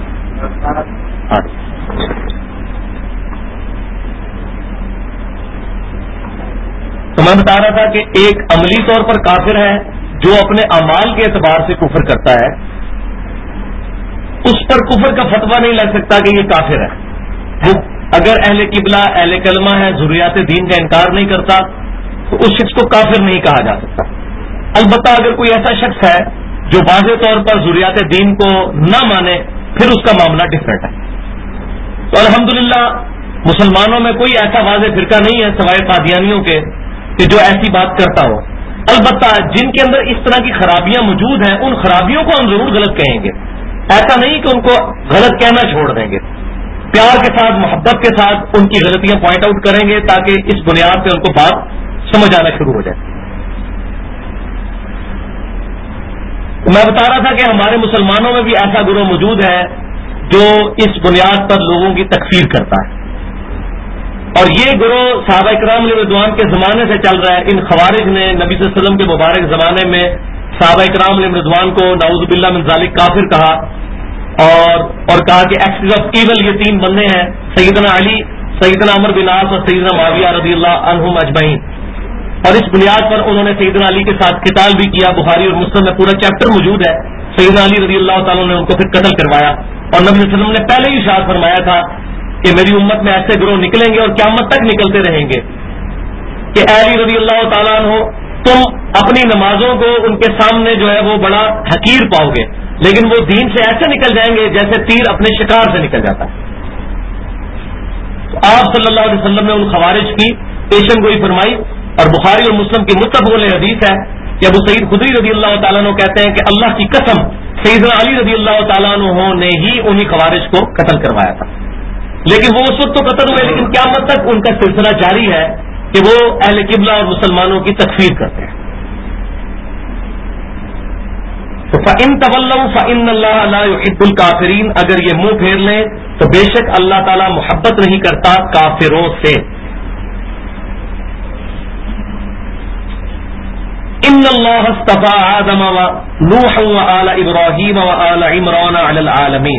تو میں بتا رہا تھا کہ ایک عملی طور پر کافر ہے جو اپنے اعمال کے اعتبار سے کفر کرتا ہے. اس پر کفر کا فتویٰ نہیں لگ سکتا کہ یہ کافر ہے. وہ اگر اہل قبلہ اہل کلمہ ہے ضروریات دین کا انکار نہیں کرتا تو اس شخص کو کافر نہیں کہا جا سکتا. البتہ اگر کوئی ایسا شخص ہے جو واضح طور پر ضروریات دین کو نہ مانے پھر اس کا معاملہ ڈفرینٹ ہے. تو الحمدللہ مسلمانوں میں کوئی ایسا واضح فرقہ نہیں ہے سوائے قادیانیوں کے کہ جو ایسی بات کرتا ہو. البتہ جن کے اندر اس طرح کی خرابیاں موجود ہیں ان خرابیوں کو ہم ضرور غلط کہیں گے. ایسا نہیں کہ ان کو غلط کہنا چھوڑ دیں گے. پیار کے ساتھ محبت کے ساتھ ان کی غلطیاں پوائنٹ آؤٹ کریں گے تاکہ اس بنیاد پہ ان کو بات سمجھ آنا شروع ہو جائے. میں بتا رہا تھا کہ ہمارے مسلمانوں میں بھی ایسا گروہ موجود ہے جو اس بنیاد پر لوگوں کی تکفیر کرتا ہے. اور یہ گروہ صحابہ کرام علیہ رضوان کے زمانے سے چل رہا ہے. ان خوارج نے نبی صلی اللہ علیہ وسلم کے مبارک زمانے میں صحابہ کرام علیہ رضوان کو نعوذ باللہ من ذالک کافر کہا اور کہا کہ ایکسز آف ایول یہ تین بندے ہیں سیدنا علی, سیدنا عمر بن عاص اور سیدنا معاویہ رضی اللہ عنہم اجمعین. اور اس بنیاد پر انہوں نے سیدنا علی کے ساتھ قتال بھی کیا. بخاری اور مسلم میں پورا چیپٹر موجود ہے. سیدنا علی رضی اللہ تعالیٰ نے ان کو پھر قتل کروایا. اور نبی صلی اللہ علیہ وسلم نے پہلے ہی ارشاد فرمایا تھا کہ میری امت میں ایسے گروہ نکلیں گے اور قیامت تک نکلتے رہیں گے کہ اے علی رضی اللہ تعالیٰ عنہ تم اپنی نمازوں کو ان کے سامنے جو ہے وہ بڑا حقیر پاؤ گے لیکن وہ دین سے ایسے نکل جائیں گے جیسے تیر اپنے شکار سے نکل جاتا ہے. تو آپ صلی اللہ علیہ وسلم نے ان خوارج کی پیشن گوئی فرمائی. اور بخاری اور مسلم کی متفق علیہ حدیث ہے کہ ابو سعید خدری رضی اللہ تعالیٰ عنہ کہتے ہیں کہ اللہ کی قسم سیدنا علی رضی اللہ تعالیٰ عنہ نے ہی انہی خوارج کو قتل کروایا تھا. لیکن وہ اس وقت تو قتل ہوئے لیکن قیامت تک ان کا سلسلہ جاری ہے کہ وہ اہل قبلہ اور مسلمانوں کی تکفیر کرتے ہیں. تو فَإِن تَوَلَّوْا فَإِنَّ اللَّهَ لَا يُحِبُّ الْكَافِرِينَ اگر یہ منہ پھیر لیں تو بے شک اللہ تعالیٰ محبت نہیں کرتا کافروں سے. ان اللہ اصطفى آدم ونوحا وآل ابراہیم وآل عمران علی العالمین.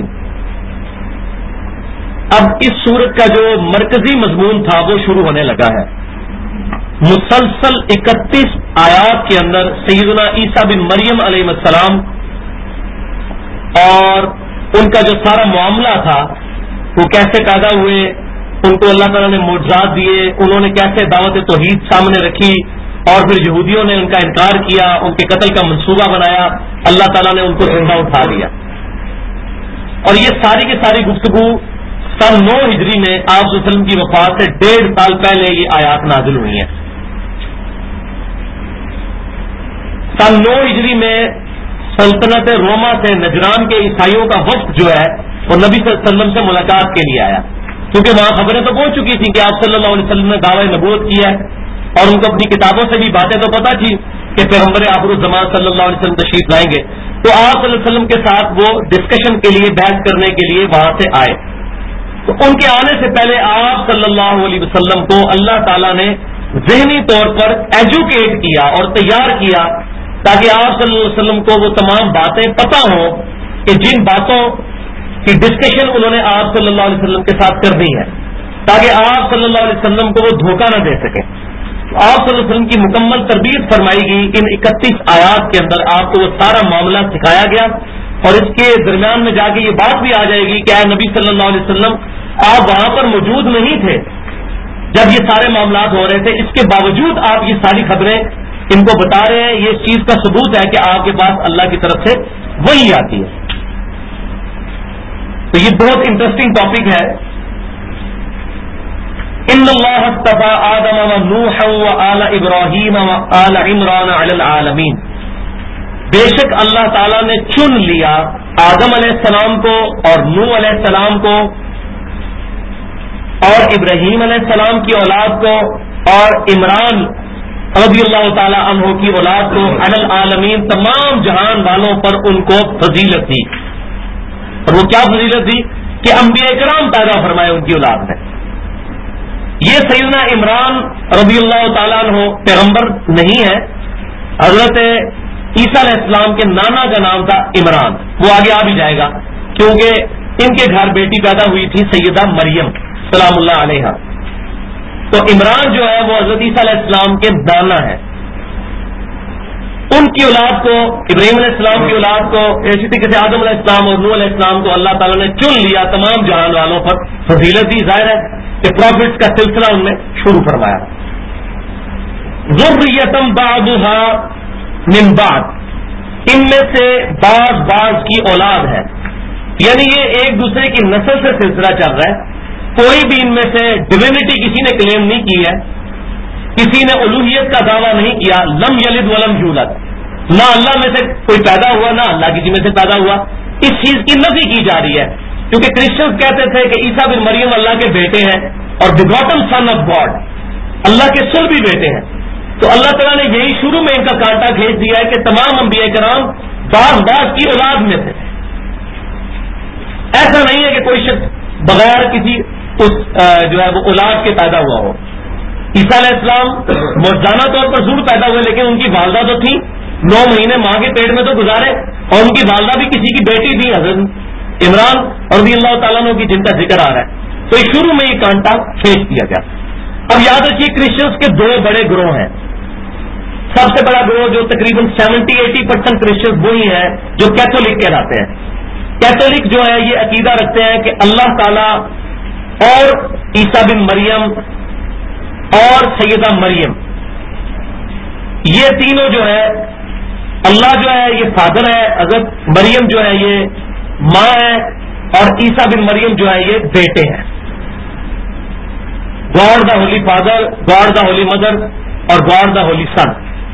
اب اس سورت کا جو مرکزی مضمون تھا وہ شروع ہونے لگا ہے. مسلسل 31 آیات کے اندر سیدنا عیسیٰ بن مریم علیہ السلام اور ان کا جو سارا معاملہ تھا وہ کیسے پیدا ہوئے, ان کو اللہ تعالیٰ نے معجزات دیے, انہوں نے کیسے دعوت توحید سامنے رکھی اور پھر یہودیوں نے ان کا انکار کیا, ان کے قتل کا منصوبہ بنایا, اللہ تعالیٰ نے ان کو زندہ اٹھا لیا. اور یہ ساری کی ساری گفتگو سن 9 ہجری میں آپ صلی اللہ علیہ وسلم کی وفات سے 1.5 سال پہلے یہ آیات نازل ہوئی ہیں. سن 9 ہجری میں سلطنت روما سے نجران کے عیسائیوں کا وفد جو ہے وہ نبی صلی اللہ علیہ وسلم سے ملاقات کے لیے آیا. کیونکہ وہاں خبریں تو پہنچ چکی تھیں کہ آپ صلی اللہ علیہ وسلم نے دعوی نبوت کیا ہے، اور ان کو اپنی کتابوں سے بھی باتیں تو پتہ تھی کہ پیغمبر آخر الزمان صلی اللہ علیہ وسلم تشریف لائیں گے. تو آپ صلی اللہ علیہ وسلم کے ساتھ وہ ڈسکشن کے لیے، بحث کرنے کے لیے وہاں سے آئے. تو ان کے آنے سے پہلے آپ صلی اللہ علیہ وسلم کو اللہ تعالیٰ نے ذہنی طور پر ایجوکیٹ کیا اور تیار کیا تاکہ آپ صلی اللہ علیہ وسلم کو وہ تمام باتیں پتہ ہوں کہ جن باتوں کی ڈسکشن انہوں نے آپ صلی اللہ علیہ وسلم کے ساتھ کرنی ہے، تاکہ آپ صلی اللہ علیہ وسلم کو وہ دھوکہ نہ دے سکیں. آپ صلی اللہ علیہ وسلم کی مکمل تربیت فرمائی گئی. ان 31 آیات کے اندر آپ کو وہ سارا معاملہ سکھایا گیا، اور اس کے درمیان میں جا کے یہ بات بھی آ جائے گی کہ اے نبی صلی اللہ علیہ وسلم آپ وہاں پر موجود نہیں تھے جب یہ سارے معاملات ہو رہے تھے، اس کے باوجود آپ یہ ساری خبریں ان کو بتا رہے ہیں. یہ اس چیز کا ثبوت ہے کہ آپ کے پاس اللہ کی طرف سے وحی آتی ہے. تو یہ بہت انٹرسٹنگ ٹاپک ہے. ان اللہ اصطفى آدم ونوحا وآل ابراہیم وآل عمران علی العالمین. بے شک اللہ تعالیٰ نے چن لیا آدم علیہ السلام کو اور نوح علیہ السلام کو اور ابراہیم علیہ السلام کی اولاد کو اور عمران رضی اللہ تعالی عنہ کی اولاد کو علی العالمین، تمام جہان والوں پر ان کو فضیلت دی. اور وہ کیا فضیلت دی کہ انبیاء کرام پیدا فرمائے ان کی اولاد میں. یہ سیدنا عمران رضی اللہ تعالیٰ عنہ پیغمبر نہیں ہے. حضرت عیسیٰ علیہ السلام کے نانا کا نام تھا عمران، وہ آگے آ بھی جائے گا کیونکہ ان کے گھر بیٹی پیدا ہوئی تھی سیدہ مریم سلام اللہ علیہا. تو عمران جو ہے وہ حضرت عیسیٰ علیہ السلام کے نانا ہے. ان کی اولاد کو، ابراہیم علیہ السلام کی اولاد کو، اسی طریقے سے آدم علیہ السلام اور نوح علیہ السلام کو اللہ تعالیٰ نے چن لیا، تمام جہان والوں پر فضیلت دی. ظاہر ہے کہ پروفٹس کا سلسلہ ان میں شروع فرمایا. ذریۃ بعضها من بعض، ان میں سے بعض کی اولاد ہے، یعنی یہ ایک دوسرے کی نسل سے سلسلہ چل رہا ہے. کوئی بھی ان میں سے ڈیوینٹی کسی نے کلیم نہیں کی ہے، کسی نے الوہیت کا دعویٰ نہیں کیا. لم یلد ولم یولد، نہ اللہ میں سے کوئی پیدا ہوا نہ اللہ کسی میں سے پیدا ہوا. اس چیز کی نفی کی جا رہی ہے کیونکہ کرسچنز کہتے تھے کہ عیسیٰ بن مریم اللہ کے بیٹے ہیں اور بیگاٹن سن آف گاڈ، اللہ کے صلبی بیٹے ہیں. تو اللہ تعالیٰ نے یہی شروع میں ان کا کانٹا کھینچ دیا ہے کہ تمام انبیاء کرام بعض کی اولاد میں تھے. ایسا نہیں ہے کہ کوئی شخص بغیر کسی اس جو ہے وہ اولاد کے پیدا ہوا ہو. عیسیٰ علیہ السلام مرزانہ طور پر ضرور پیدا ہوئے، لیکن ان کی والدہ تو تھی، 9 مہینے ماں کے پیٹ میں تو گزارے، اور ان کی والدہ بھی کسی کی بیٹی تھی، حضرت عمران رضی اللہ تعالیٰ عنہ کی، جن کا ذکر آ رہا ہے. تو اس شروع میں یہ کانٹا کھینچ دیا گیا. اب یاد رکھیے کرسچنس کے 2 بڑے گروہ ہیں. سب سے بڑا گروہ جو تقریباً 70-80% کرسچنس وہی ہیں جو کیتھولک کہلاتے ہیں. کیتھولک جو ہے یہ عقیدہ رکھتے ہیں کہ اللہ تعالیٰ اور عیسیٰ بن مریم اور سیدہ مریم، یہ تینوں جو ہے، اللہ جو ہے یہ فادر ہے، حضرت مریم جو ہے یہ ماں ہے، اور عیسیٰ بن مریم جو ہے یہ بیٹے ہیں. God the holy father, God the holy mother اور گاڈ دا ہولی سن.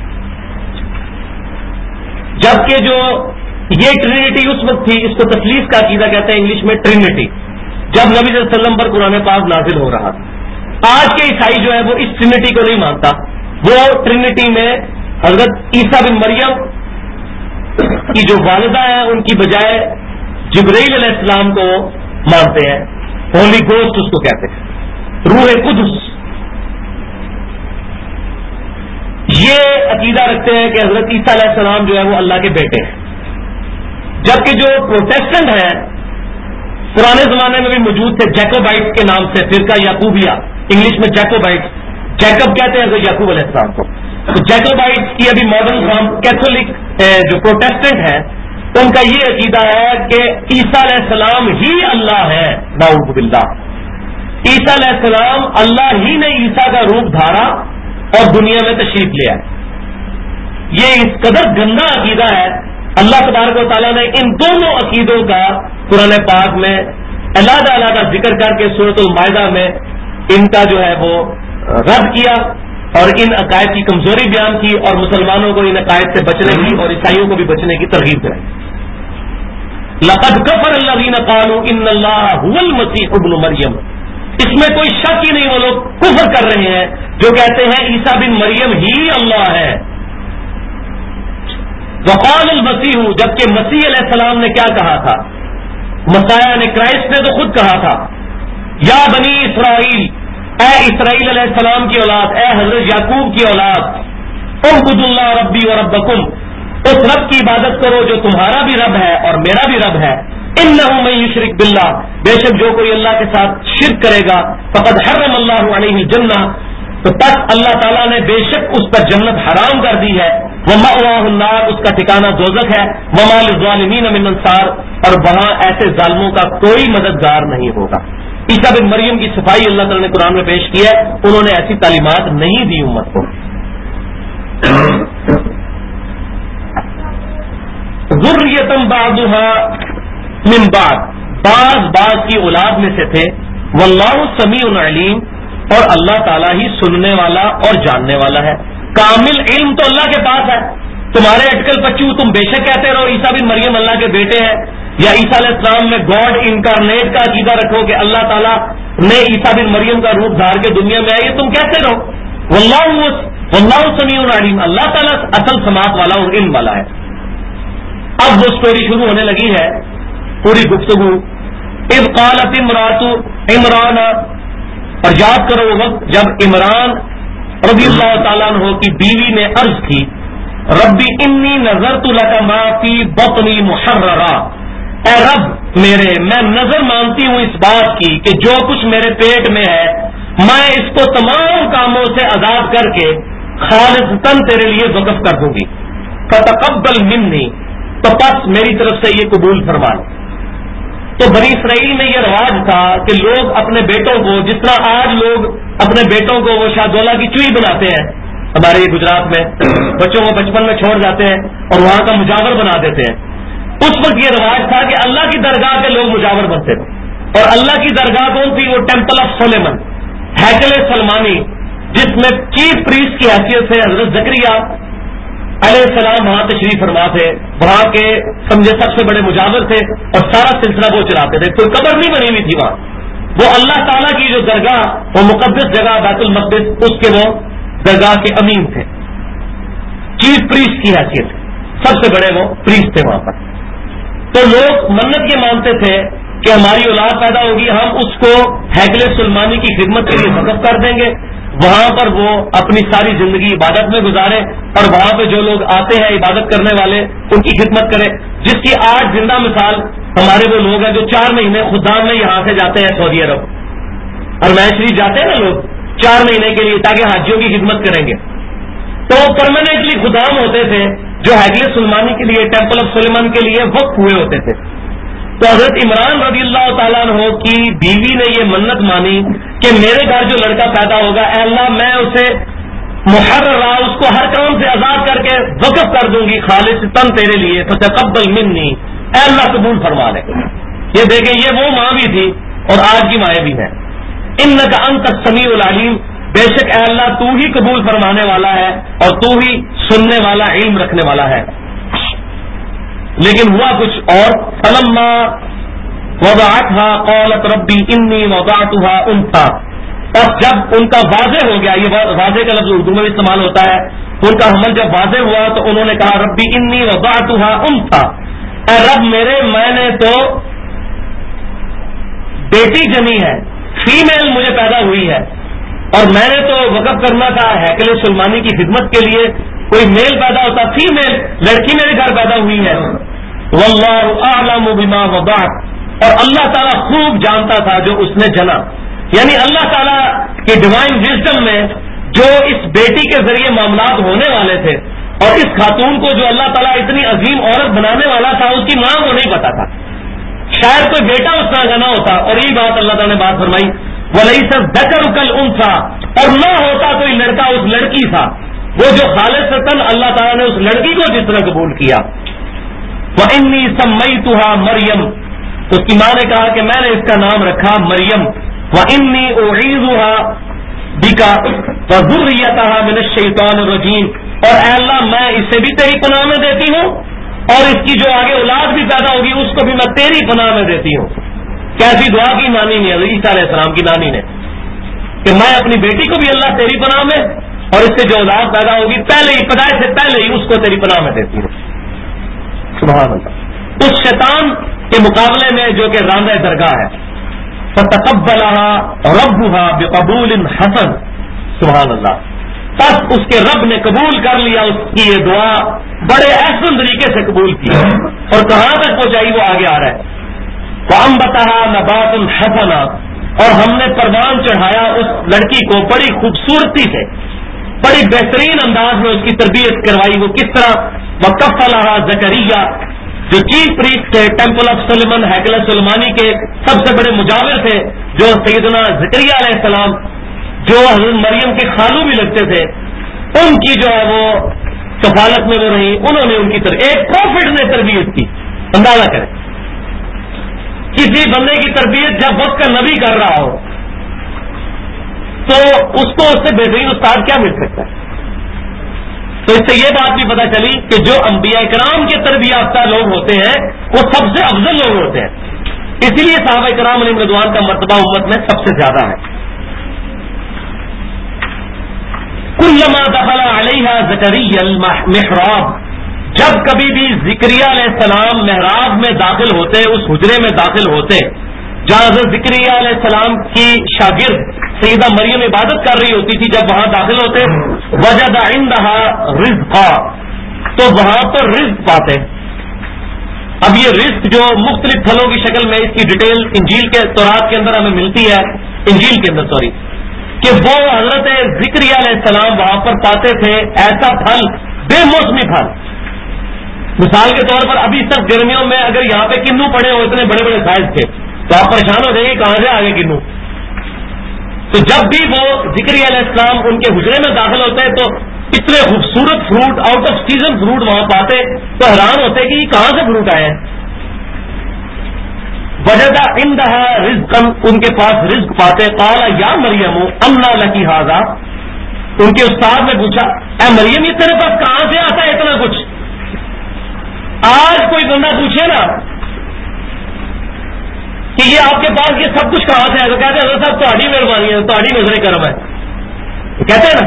جبکہ جو یہ ٹرینٹی اس وقت تھی، اس کو تثلیث کا عقیدہ کہتے ہیں انگلش میں ٹرینٹی، جب نبی صلی اللہ علیہ وسلم پر قرآن پاک نازل ہو رہا تھا. آج کے عیسائی جو ہے وہ اس ٹرینٹی کو نہیں مانتا. وہ ٹرینٹی میں حضرت عیسیٰ بن مریم کی جو والدہ ہیں ان کی بجائے جبرائیل علیہ السلام کو مانتے ہیں. ہولی گوسٹ اس کو کہتے ہیں، روح قدس. یہ عقیدہ رکھتے ہیں کہ حضرت عیسیٰ علیہ السلام جو ہے وہ اللہ کے بیٹے ہیں. جبکہ جو پروٹیسٹنٹ ہیں پرانے زمانے میں بھی موجود تھے، جیکوبائٹس کے نام سے فرقہ یعقوبیہ، انگلش میں جیکوبائٹس، جیکب کہتے ہیں یعقوب علیہ السلام کو. تو جیکوبائٹس کی ابھی ماڈرن فارم کیتھولک جو پروٹیسٹنٹ ہیں ان کا یہ عقیدہ ہے کہ عیسیٰ علیہ السلام ہی اللہ ہے. نعوذ باللہ، عیسیٰ علیہ السلام اللہ ہی نے عیسیٰ کا روپ دھارا اور دنیا میں تشریف لیا ہے. یہ اس قدر گندا عقیدہ ہے. اللہ تبارک و تعالیٰ نے ان دونوں عقیدوں کا قرآن پاک میں علیحدہ علیحدہ ذکر کر کے سورۃ المائدہ میں ان کا جو ہے وہ رد کیا اور ان عقائد کی کمزوری بیان کی، اور مسلمانوں کو ان عقائد سے بچنے کی اور عیسائیوں کو بھی بچنے کی ترغیب کرائی. لقد کفر الذین قالوا ان اللہ هو المسیح ابن مریم اس میں کوئی شک ہی نہیں، وہ لوگ کفر کر رہے ہیں جو کہتے ہیں عیسیٰ بن مریم ہی اللہ ہے۔ وقال المسیح، جبکہ مسیح علیہ السلام نے کیا کہا تھا؟ مسیح نے، کرائسٹ نے تو خود کہا تھا، یا بنی اسرائیل، اے اسرائیل علیہ السلام کی اولاد، اے حضرت یعقوب کی اولاد، اعبدوا اللہ ربی و ربکم، اس رب کی عبادت کرو جو تمہارا بھی رب ہے اور میرا بھی رب ہے۔ انہ من یشرک باللہ، بے شک جو کوئی اللہ کے ساتھ شرک کرے گا، فقد حرم اللہ علیہ الجنہ، تو پس اللہ تعالیٰ نے بے شک اس پر جنت حرام کر دی ہے، ومأواہ النار، اس کا ٹھکانہ دوزخ ہے، وما للظالمین من انصار، اور وہاں ایسے ظالموں کا کوئی مددگار نہیں ہوگا۔ عیسیٰ بن مریم کی صفائی اللہ تعالیٰ نے قرآن میں پیش کی ہے، انہوں نے ایسی تعلیمات نہیں دی امت کو۔ ذریۃ بعضها من بعض، بعض کی اولاد میں سے تھے، واللہ سمیع علیم، اور اللہ تعالیٰ ہی سننے والا اور جاننے والا ہے۔ کامل علم تو اللہ کے پاس ہے، تمہارے اٹکل پچو تم بے شک کہتے رہو عیسیٰ بن مریم اللہ کے بیٹے ہیں، یا عیسیٰ علیہ السلام میں گاڈ انکارنیٹ کا عقیدہ رکھو کہ اللہ تعالیٰ نے عیسیٰ بن مریم کا روپ دھار کے دنیا میں آئی، تم کہتے رہو۔ واللہ سمیع علیم، اللہ تعالیٰ اصل سماعت والا اور علم والا ہے۔ اب وہ سٹوری شروع ہونے لگی ہے، پوری گفتگو۔ اذ قالت امرأۃ عمران، اور یاد کرو وہ وقت جب عمران رضی اللہ تعالیٰ عنہ کی بیوی نے عرض کی، ربی انی نذرت لک ما فی بطنی محررا، اے رب میرے، میں نظر مانتی ہوں اس بات کی کہ جو کچھ میرے پیٹ میں ہے میں اس کو تمام کاموں سے آزاد کر کے خالصتاً تیرے لیے وقف کر دوں گی، فتقبل منی، تو پس میری طرف سے یہ قبول فرما لے۔ تو بنی اسرائیل میں یہ رواج تھا کہ لوگ اپنے بیٹوں کو، جس طرح آج لوگ اپنے بیٹوں کو وہ شاہدولہ کی چوئی بناتے ہیں، ہمارے یہ گجرات میں بچوں کو بچپن میں چھوڑ جاتے ہیں اور وہاں کا مجاور بنا دیتے ہیں، اس وقت یہ رواج تھا کہ اللہ کی درگاہ کے لوگ مجاور بنتے تھے، اور اللہ کی درگاہ کون تھی؟ وہ ٹیمپل آف سلیمان، ہیکل سلمانی، جس میں چیف پریسٹ کی حیثیت سے حضرت زکریا علیہ السلام وہاں تشریف فرما تھے، وہاں کے سمجھے سب سے بڑے مجاور تھے اور سارا سلسلہ وہ چلاتے تھے، کوئی قبر نہیں بنی ہوئی تھی وہاں، وہ اللہ تعالیٰ کی جو درگاہ، وہ مقدس جگہ بیت المقدس، اس کے وہ درگاہ کے امین تھے، چیف پریسٹ کی حیثیت سے سب سے بڑے وہ پریسٹ تھے وہاں پر۔ تو لوگ منت یہ مانتے تھے کہ ہماری اولاد پیدا ہوگی، ہم اس کو ہیکل سلمانی کی خدمت کے لیے وقف کر دیں گے، وہاں پر وہ اپنی ساری زندگی عبادت میں گزارے، اور وہاں پہ جو لوگ آتے ہیں عبادت کرنے والے ان کی خدمت کرے، جس کی آج زندہ مثال ہمارے وہ لوگ ہیں جو 4 مہینے خدام میں یہاں سے جاتے ہیں سعودی عرب، اور میں شریف جاتے ہیں نا لوگ 4 مہینے کے لیے تاکہ حاجیوں کی خدمت کریں گے، تو پرماننٹلی خدام ہوتے تھے جو ہیکل سلمانی کے لیے، ٹیمپل آف سلیمان کے لیے وقف ہوئے ہوتے تھے۔ تو حضرت عمران رضی اللہ تعالیٰ عنہ کی بیوی نے یہ منت مانی کہ میرے گھر جو لڑکا پیدا ہوگا، اے اللہ میں اسے محررہ، اس کو ہر کام سے آزاد کر کے وقف کر دوں گی خالصتاً تیرے لیے، فتقبل منی، اے اللہ قبول فرما لے۔ یہ دیکھیں، یہ وہ ماں بھی تھی اور آج کی مائیں بھی ہیں۔ انک انت السمیع العلیم، بے شک اے اللہ تو ہی قبول فرمانے والا ہے اور تو ہی سننے والا، علم رکھنے والا ہے۔ لیکن ہوا کچھ اور، فلما وضعتها قالت ربی انی وضعتها انثى، اور جب ان کا واضح ہو گیا، یہ واضح کا لفظ اردو میں بھی استعمال ہوتا ہے، ان کا حمل جب واضح ہوا تو انہوں نے کہا ربی انی وضعتها انثى، اے رب میرے، میں نے تو بیٹی جنی ہے، فیمیل مجھے پیدا ہوئی ہے، اور میں نے تو وقف کرنا تھا ہیکل سلمانی کی خدمت کے لیے، کوئی میل پیدا ہوتا، فیمیل لڑکی میرے گھر پیدا ہوئی ہے۔ واللہ اعلم بما وضعت، اور اللہ تعالیٰ خوب جانتا تھا جو اس نے جنا، یعنی اللہ تعالیٰ کی ڈیوائن وزڈم میں جو اس بیٹی کے ذریعے معاملات ہونے والے تھے، اور اس خاتون کو جو اللہ تعالیٰ اتنی عظیم عورت بنانے والا تھا، اس کی ماں کو نہیں پتا تھا، شاید کوئی بیٹا اس طرح کا نہ ہوتا، اور یہی بات اللہ تعالیٰ نے بات فرمائی وَلَيْسَ الذَّكَرُ كَالْأُنثَىٰ، اور نہ ہوتا کوئی لڑکا اس لڑکی تھا، وہ جو خالصتاً اللہ تعالیٰ نے اس لڑکی کو جس طرح قبول کیا۔ وَإِنِّي سَمَّيْتُهَا مَرْيَمَ، تو اس کی ماں نے کہا کہ میں نے اس کا نام رکھا مریم، وَإِنِّي أُعِيذُهَا بِكَ وَذُرِّيَّتَهَا مِنَ الشَّيْطَانِ الرَّجِيمِ، اور اے اللہ میں اسے بھی تیری پناہ میں دیتی ہوں، اور اس کی جو آگے اولاد بھی پیدا ہوگی اس کو بھی میں تیری پناہ میں دیتی ہوں۔ کیسی دعا کی نانی نے، عیسیٰ علیہ السلام کی نانی نے، کہ میں اپنی بیٹی کو بھی اللہ تیری پناہ میں اور اس سے جو اولاد پیدا ہوگی پہلے ہی پیدائش سے پہلے ہی اس کو تیری پناہ میں دیتی ہوں. سبحان اللہ. اس شیطان کے مقابلے میں جو کہ راندہ درگاہ ہے، فَتَقَبَّلَهَا رَبُّهَا بِقَبُولٍ حَسَنٍ. سبحان اللہ. بس اس کے رب نے قبول کر لیا اس کی یہ دعا، بڑے احسن طریقے سے قبول کی، اور کہاں تک پہنچائی وہ آگے آ رہا ہے. وَأَنبَتَهَا نَبَاتٌ حَسَنًا، اور ہم نے پروان چڑھایا اس لڑکی کو بڑی خوبصورتی سے، بڑی بہترین انداز میں اس کی تربیت کروائی. وہ کس طرح؟ وَكَفَّلَهَا زَكَرِيَّا، جو چیف پریسٹ تھے ٹیمپل آف سلیمان ہیکل سلیمانی کے سب سے بڑے مجاور تھے، جو سیدنا زکریا علیہ السلام جو حضرت مریم کے خالو بھی لگتے تھے، ان کی جو ہے وہ کفالت میں وہ رہی. انہوں نے ان کی ایک پروفٹ نے تربیت کی. اندازہ کریں کسی بندے کی تربیت جب وقت کا نبی کر رہا ہو تو اس کو اس سے بہترین استاد کیا مل سکتا ہے. تو اس سے یہ بات بھی پتہ چلی کہ جو انبیاء کرام کے تربیت یافتہ لوگ ہوتے ہیں وہ سب سے افضل لوگ ہوتے ہیں. اسی لیے صحابہ کرام علیہم رضوان کا مرتبہ امت میں سب سے زیادہ ہے. کلما دخل علیہا زکریا المحراب، جب کبھی بھی زکریا علیہ السلام محراب میں داخل ہوتے، اس حجرے میں داخل ہوتے جہاں حضرت زکریا علیہ السلام کی شاگرد سیدہ مریم عبادت کر رہی ہوتی تھی، جب وہاں داخل ہوتے وجد عندہا رزقا، تو وہاں پر رزق پاتے. اب یہ رزق جو مختلف پھلوں کی شکل میں، اس کی ڈیٹیل انجیل کے تورات کے اندر ہمیں ملتی ہے، انجیل کے اندر کہ وہ حضرت زکریا علیہ السلام وہاں پر پاتے تھے ایسا پھل، بے موسمی پھل. مثال کے طور پر ابھی سب گرمیوں میں اگر یہاں پہ کنو پڑے ہو اتنے بڑے بڑے سائز کے تو آپ پریشان ہو جائیں گے کہاں سے آگے کنو. تو جب بھی وہ زکریا علیہ السلام ان کے حجرے میں داخل ہوتے ہیں تو اتنے خوبصورت fruit, out of season fruit وہاں پاتے تو حیران ہوتے کہ یہ کہاں سے فروٹ آئے ہیں. وجد عندہا رزقا، ان کے پاس رزق پاتے. قال یا مریم انا لکی ھذا، ان کے استاد نے پوچھا اے مریم یہ تیرے پاس کہاں سے آتا ہے اتنا کچھ. آج کوئی بندہ پوچھے نا کہ یہ آپ کے پاس یہ سب کچھ کہاں سے ہے تو کہتے ہیں حضرت صاحب تہاڈی مہربانی ہے، تہاڈی نظر کرم ہے. کہتے ہیں نا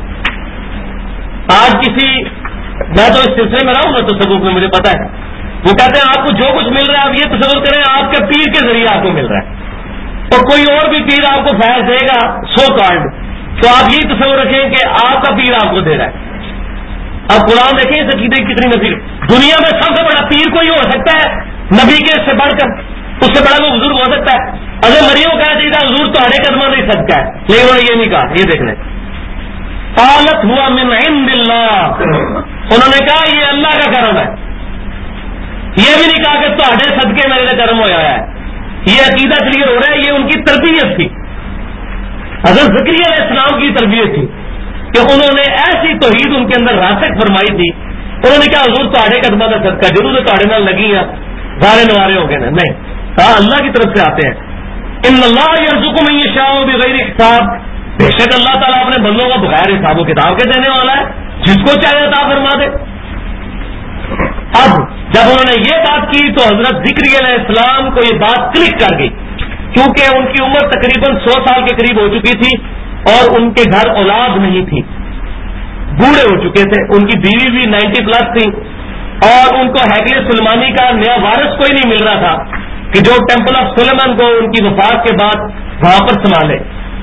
آج کسی، میں تو اس سلسلے میں رہا ہوں نا تصوف میں، مجھے پتا ہے، وہ کہتے ہیں آپ کو جو کچھ مل رہا ہے آپ یہ تصور کریں آپ کے پیر کے ذریعے آپ کو مل رہا ہے، اور کوئی اور بھی پیر آپ کو فیض دے گا سو کارڈ، تو آپ یہ تصور رکھیں کہ آپ کا پیر آپ کو دے رہا ہے. اب قرآن دیکھیں اس عقیدے کی کتنی نفی. دنیا میں سب سے بڑا پیر کوئی ہو سکتا ہے نبی کے سے بڑھ کر، اس سے بڑا کوئی بزرگ ہو سکتا ہے. اگر مریم کہنا چاہیے تھا حضور تو ہڑے قدمہ نہیں سکتا ہے، لیکن انہوں نے یہ نہیں کہا. یہ دیکھ لیں قالت ہوا من عند اللہ، انہوں نے کہا یہ اللہ کا کرم ہے. یہ بھی نہیں کہا کہ تہاڈے صدقے میرے لیے کرم ہوا ہے. یہ عقیدہ کلیئر ہو رہا ہے، یہ ان کی تربیت تھی، حضرت زکریا علیہ السلام کی تربیت تھی کہ انہوں نے ایسی توحید ان کے اندر راسخ فرمائی تھی. انہوں نے کہا حضور تہاڈے قدمہ کا صدقہ، ضرور تہاڈے نال لگی ہیں سارے نوارے ہو گئے نا. نہیں کہا اللہ کی طرف سے آتے ہیں. ان اللہ یرزق من یشاء بغیر حساب، بے شک اللہ تعالیٰ اپنے بندوں کو بغیر حساب و کتاب کے دینے والا ہے، جس کو چاہے عطا فرما دے. اب جب انہوں نے یہ بات کی تو حضرت زکریا علیہ السلام کو یہ بات کلک کر گئی، کیونکہ ان کی عمر تقریباً 100 سال کے قریب ہو چکی تھی اور ان کے گھر اولاد نہیں تھی، بوڑھے ہو چکے تھے. ان کی بیوی بھی 90 پلس تھی اور ان کو ہیکل سلیمانی کا نیا وارث کوئی نہیں مل رہا تھا کہ جو ٹیمپل آف سلیمان کو ان کی وفات کے بعد وہاں پر سنبھالے.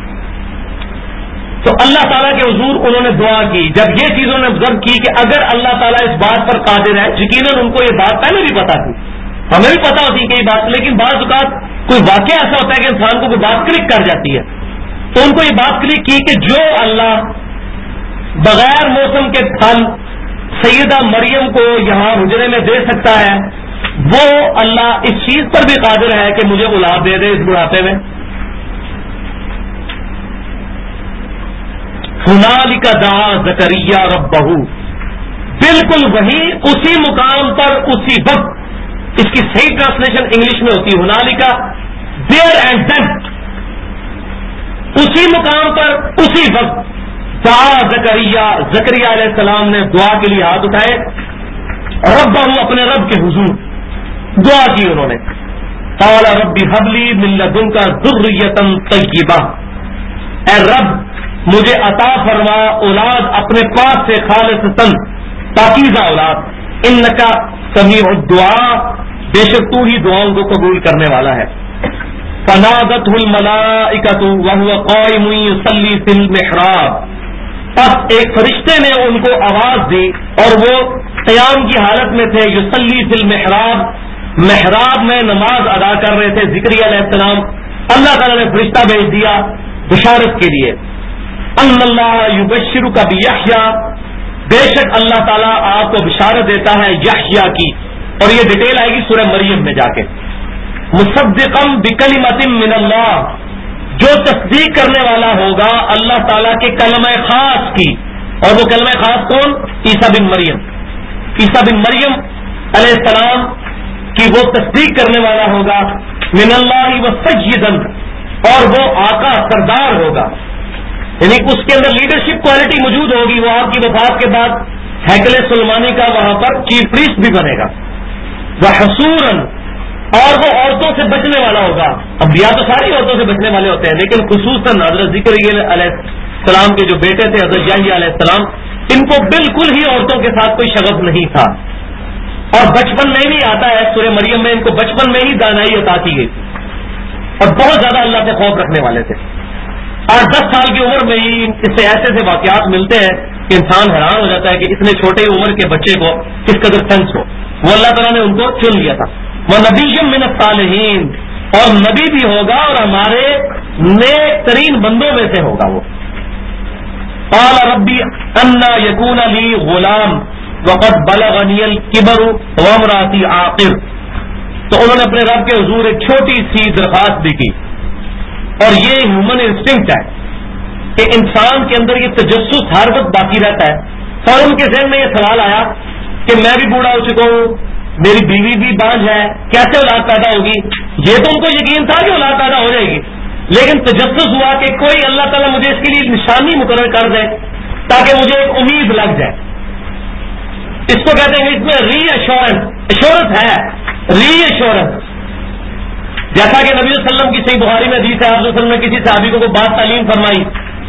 تو اللہ تعالیٰ کے حضور انہوں نے دعا کی. جب یہ چیز انہوں نے observe کی کہ اگر اللہ تعالیٰ اس بات پر قادر ہے، یقیناً ان کو یہ بات پہلے بھی پتا تھی، ہمیں بھی پتا ہوتی کہ یہ بات، لیکن بعض اوقات کوئی واقعہ ایسا ہوتا ہے کہ انسان کو کوئی بات کلک کر جاتی ہے. تو ان کو یہ بات کلک کی کہ جو اللہ بغیر موسم کے پھل سیدہ مریم کو یہاں حجرے میں دے سکتا ہے، وہ اللہ اس چیز پر بھی قادر ہے کہ مجھے اولاد دے دے اس بڑھاپے میں. ہنالک دعا زکریا ربہ، بالکل وہی اسی مقام پر اسی وقت. اس کی صحیح ٹرانسلیشن انگلش میں ہوتی ہے ہنالک دیر اینڈ دین، اسی مقام پر اسی وقت دعا زکریا، زکریا علیہ السلام نے دعا کے لیے ہاتھ اٹھائے، ربہ اپنے رب کے حضور دعا کی انہوں نے. قال رب هب لي من لدنك ذرية طیبہ، اے رب مجھے عطا فرما اولاد اپنے پاس سے خالصتاً پاکیزہ اولاد، انک سمیع الدعاء، بے شک تو ہی دعاؤں کو قبول کرنے والا ہے۔ فنادته الملائکۃ وهو قائم یصلی فی المحراب، پس ایک فرشتے نے ان کو آواز دی اور وہ قیام کی حالت میں تھے، یصلی فی المحراب، محراب میں نماز ادا کر رہے تھے۔ زکریا علیہ السلام، اللہ تعالیٰ نے فرشتہ بھیج دیا بشارت کے لیے، ان اللہ یبشرک بیحییٰ، بے شک اللہ تعالیٰ آپ کو بشارت دیتا ہے یحییٰ کی، اور یہ ڈیٹیل آئے گی سورہ مریم میں جا کے، مصدقا بکلمۃ من اللہ، جو تصدیق کرنے والا ہوگا اللہ تعالیٰ کے کلمہ خاص کی، اور وہ کلمہ خاص کون؟ عیسیٰ بن مریم، عیسیٰ بن مریم علیہ السلام کی وہ تصدیق کرنے والا ہوگا، من اللہ وسیدا، اور وہ آقا سردار ہوگا، یعنی اس کے اندر لیڈرشپ کوالٹی موجود ہوگی، وہ آپ کی وفات کے بعد ہیکل سلیمانی کا وہاں پر چیف پریسٹ بھی بنے گا، وحصورا، اور وہ عورتوں سے بچنے والا ہوگا۔ انبیاء تو ساری عورتوں سے بچنے والے ہوتے ہیں، لیکن خصوصاً حضرت زکریا علیہ السلام کے جو بیٹے تھے حضرت یحییٰ علیہ السلام، ان کو بالکل ہی عورتوں کے ساتھ کوئی شغف نہیں تھا، اور بچپن میں بھی آتا ہے سورہ مریم میں ان کو بچپن میں ہی دانائی عطا کی گئی تھی، اور بہت زیادہ اللہ سے خوف رکھنے والے تھے۔ 8-10 سال کی عمر میں ہی اس سے ایسے واقعات ملتے ہیں کہ انسان حیران ہو جاتا ہے کہ اتنے چھوٹے عمر کے بچے کو کس قدر سینس ہو۔ وہ اللہ تعالیٰ نے ان کو چن لیا تھا۔ وَنَبِيٌّ مِّنَ الصَّالِحِينَ، اور نبی بھی ہوگا اور ہمارے نیک ترین بندوں میں سے ہوگا وہ۔ قَالَ رَبِّ أَنَّىٰ يَكُونَ لِي غُلَامٌ وَقَدْ بَلَغَنِيَ الْكِبَرُ وَامْرَأَتِي عَاقِرٌ، تو انہوں نے اپنے رب کے حضور ایک چھوٹی سی درخواست بھی کی، اور یہ ہیومن انسٹنکٹ ہے کہ انسان کے اندر یہ تجسس ہر وقت باقی رہتا ہے۔ فوراً کے ذہن میں یہ سوال آیا کہ میں بھی بوڑھا ہو چکا ہوں، میری بیوی بھی بانجھ ہے، کیسے اولاد پیدا ہوگی؟ یہ تو ان کو یقین تھا کہ اولاد پیدا ہو جائے گی، لیکن تجسس ہوا کہ کوئی اللہ تعالیٰ مجھے اس کے لیے نشانی مقرر کر دے تاکہ مجھے ایک امید لگ جائے۔ اس کو کہتے ہیں اس میں ری ایشورنس، ایشورنس ہے، ری ایشورنس، جیسا کہ نبی صلی اللہ علیہ وسلم کی صحیح بخاری میں حدیث ہے، آپ صلی اللہ علیہ وسلم نے کسی صحابی کو بات تعلیم فرمائی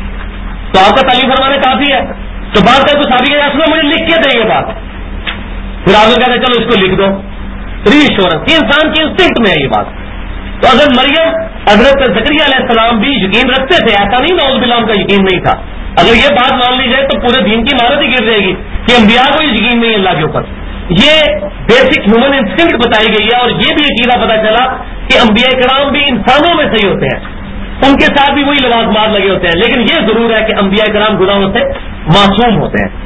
تو آپ کا تعلیم فرمانا کافی ہے، تو بات ہے تو صحابی کے اصل میں مجھے لکھ کے دیں یہ بات، پھر آپ کہتے ہیں چلو اس کو لکھ دو، ری ایشورنس، یہ انسان کی انسٹنکٹ میں ہے یہ بات۔ تو حضرت مریم، حضرت زکریا علیہ السلام بھی یقین رکھتے تھے، ایسا نہیں نعوذ باللہ ان کا یقین نہیں تھا۔ اگر یہ بات مان لی جائے تو پورے دین کی عمارت ہی گر جائے گی کہ انبیاء کو یقین نہیں اللہ کے اوپر۔ یہ بیسک ہیومن انسٹنکٹ بتائی گئی ہے، اور یہ بھی عقیدہ پتا چلا کہ انبیاء کرام بھی انسانوں میں سے ہی ہوتے ہیں، ان کے ساتھ بھی وہی لوازمات لگے ہوتے ہیں، لیکن یہ ضرور ہے کہ انبیاء کرام گناہوں سے معصوم ہوتے ہیں۔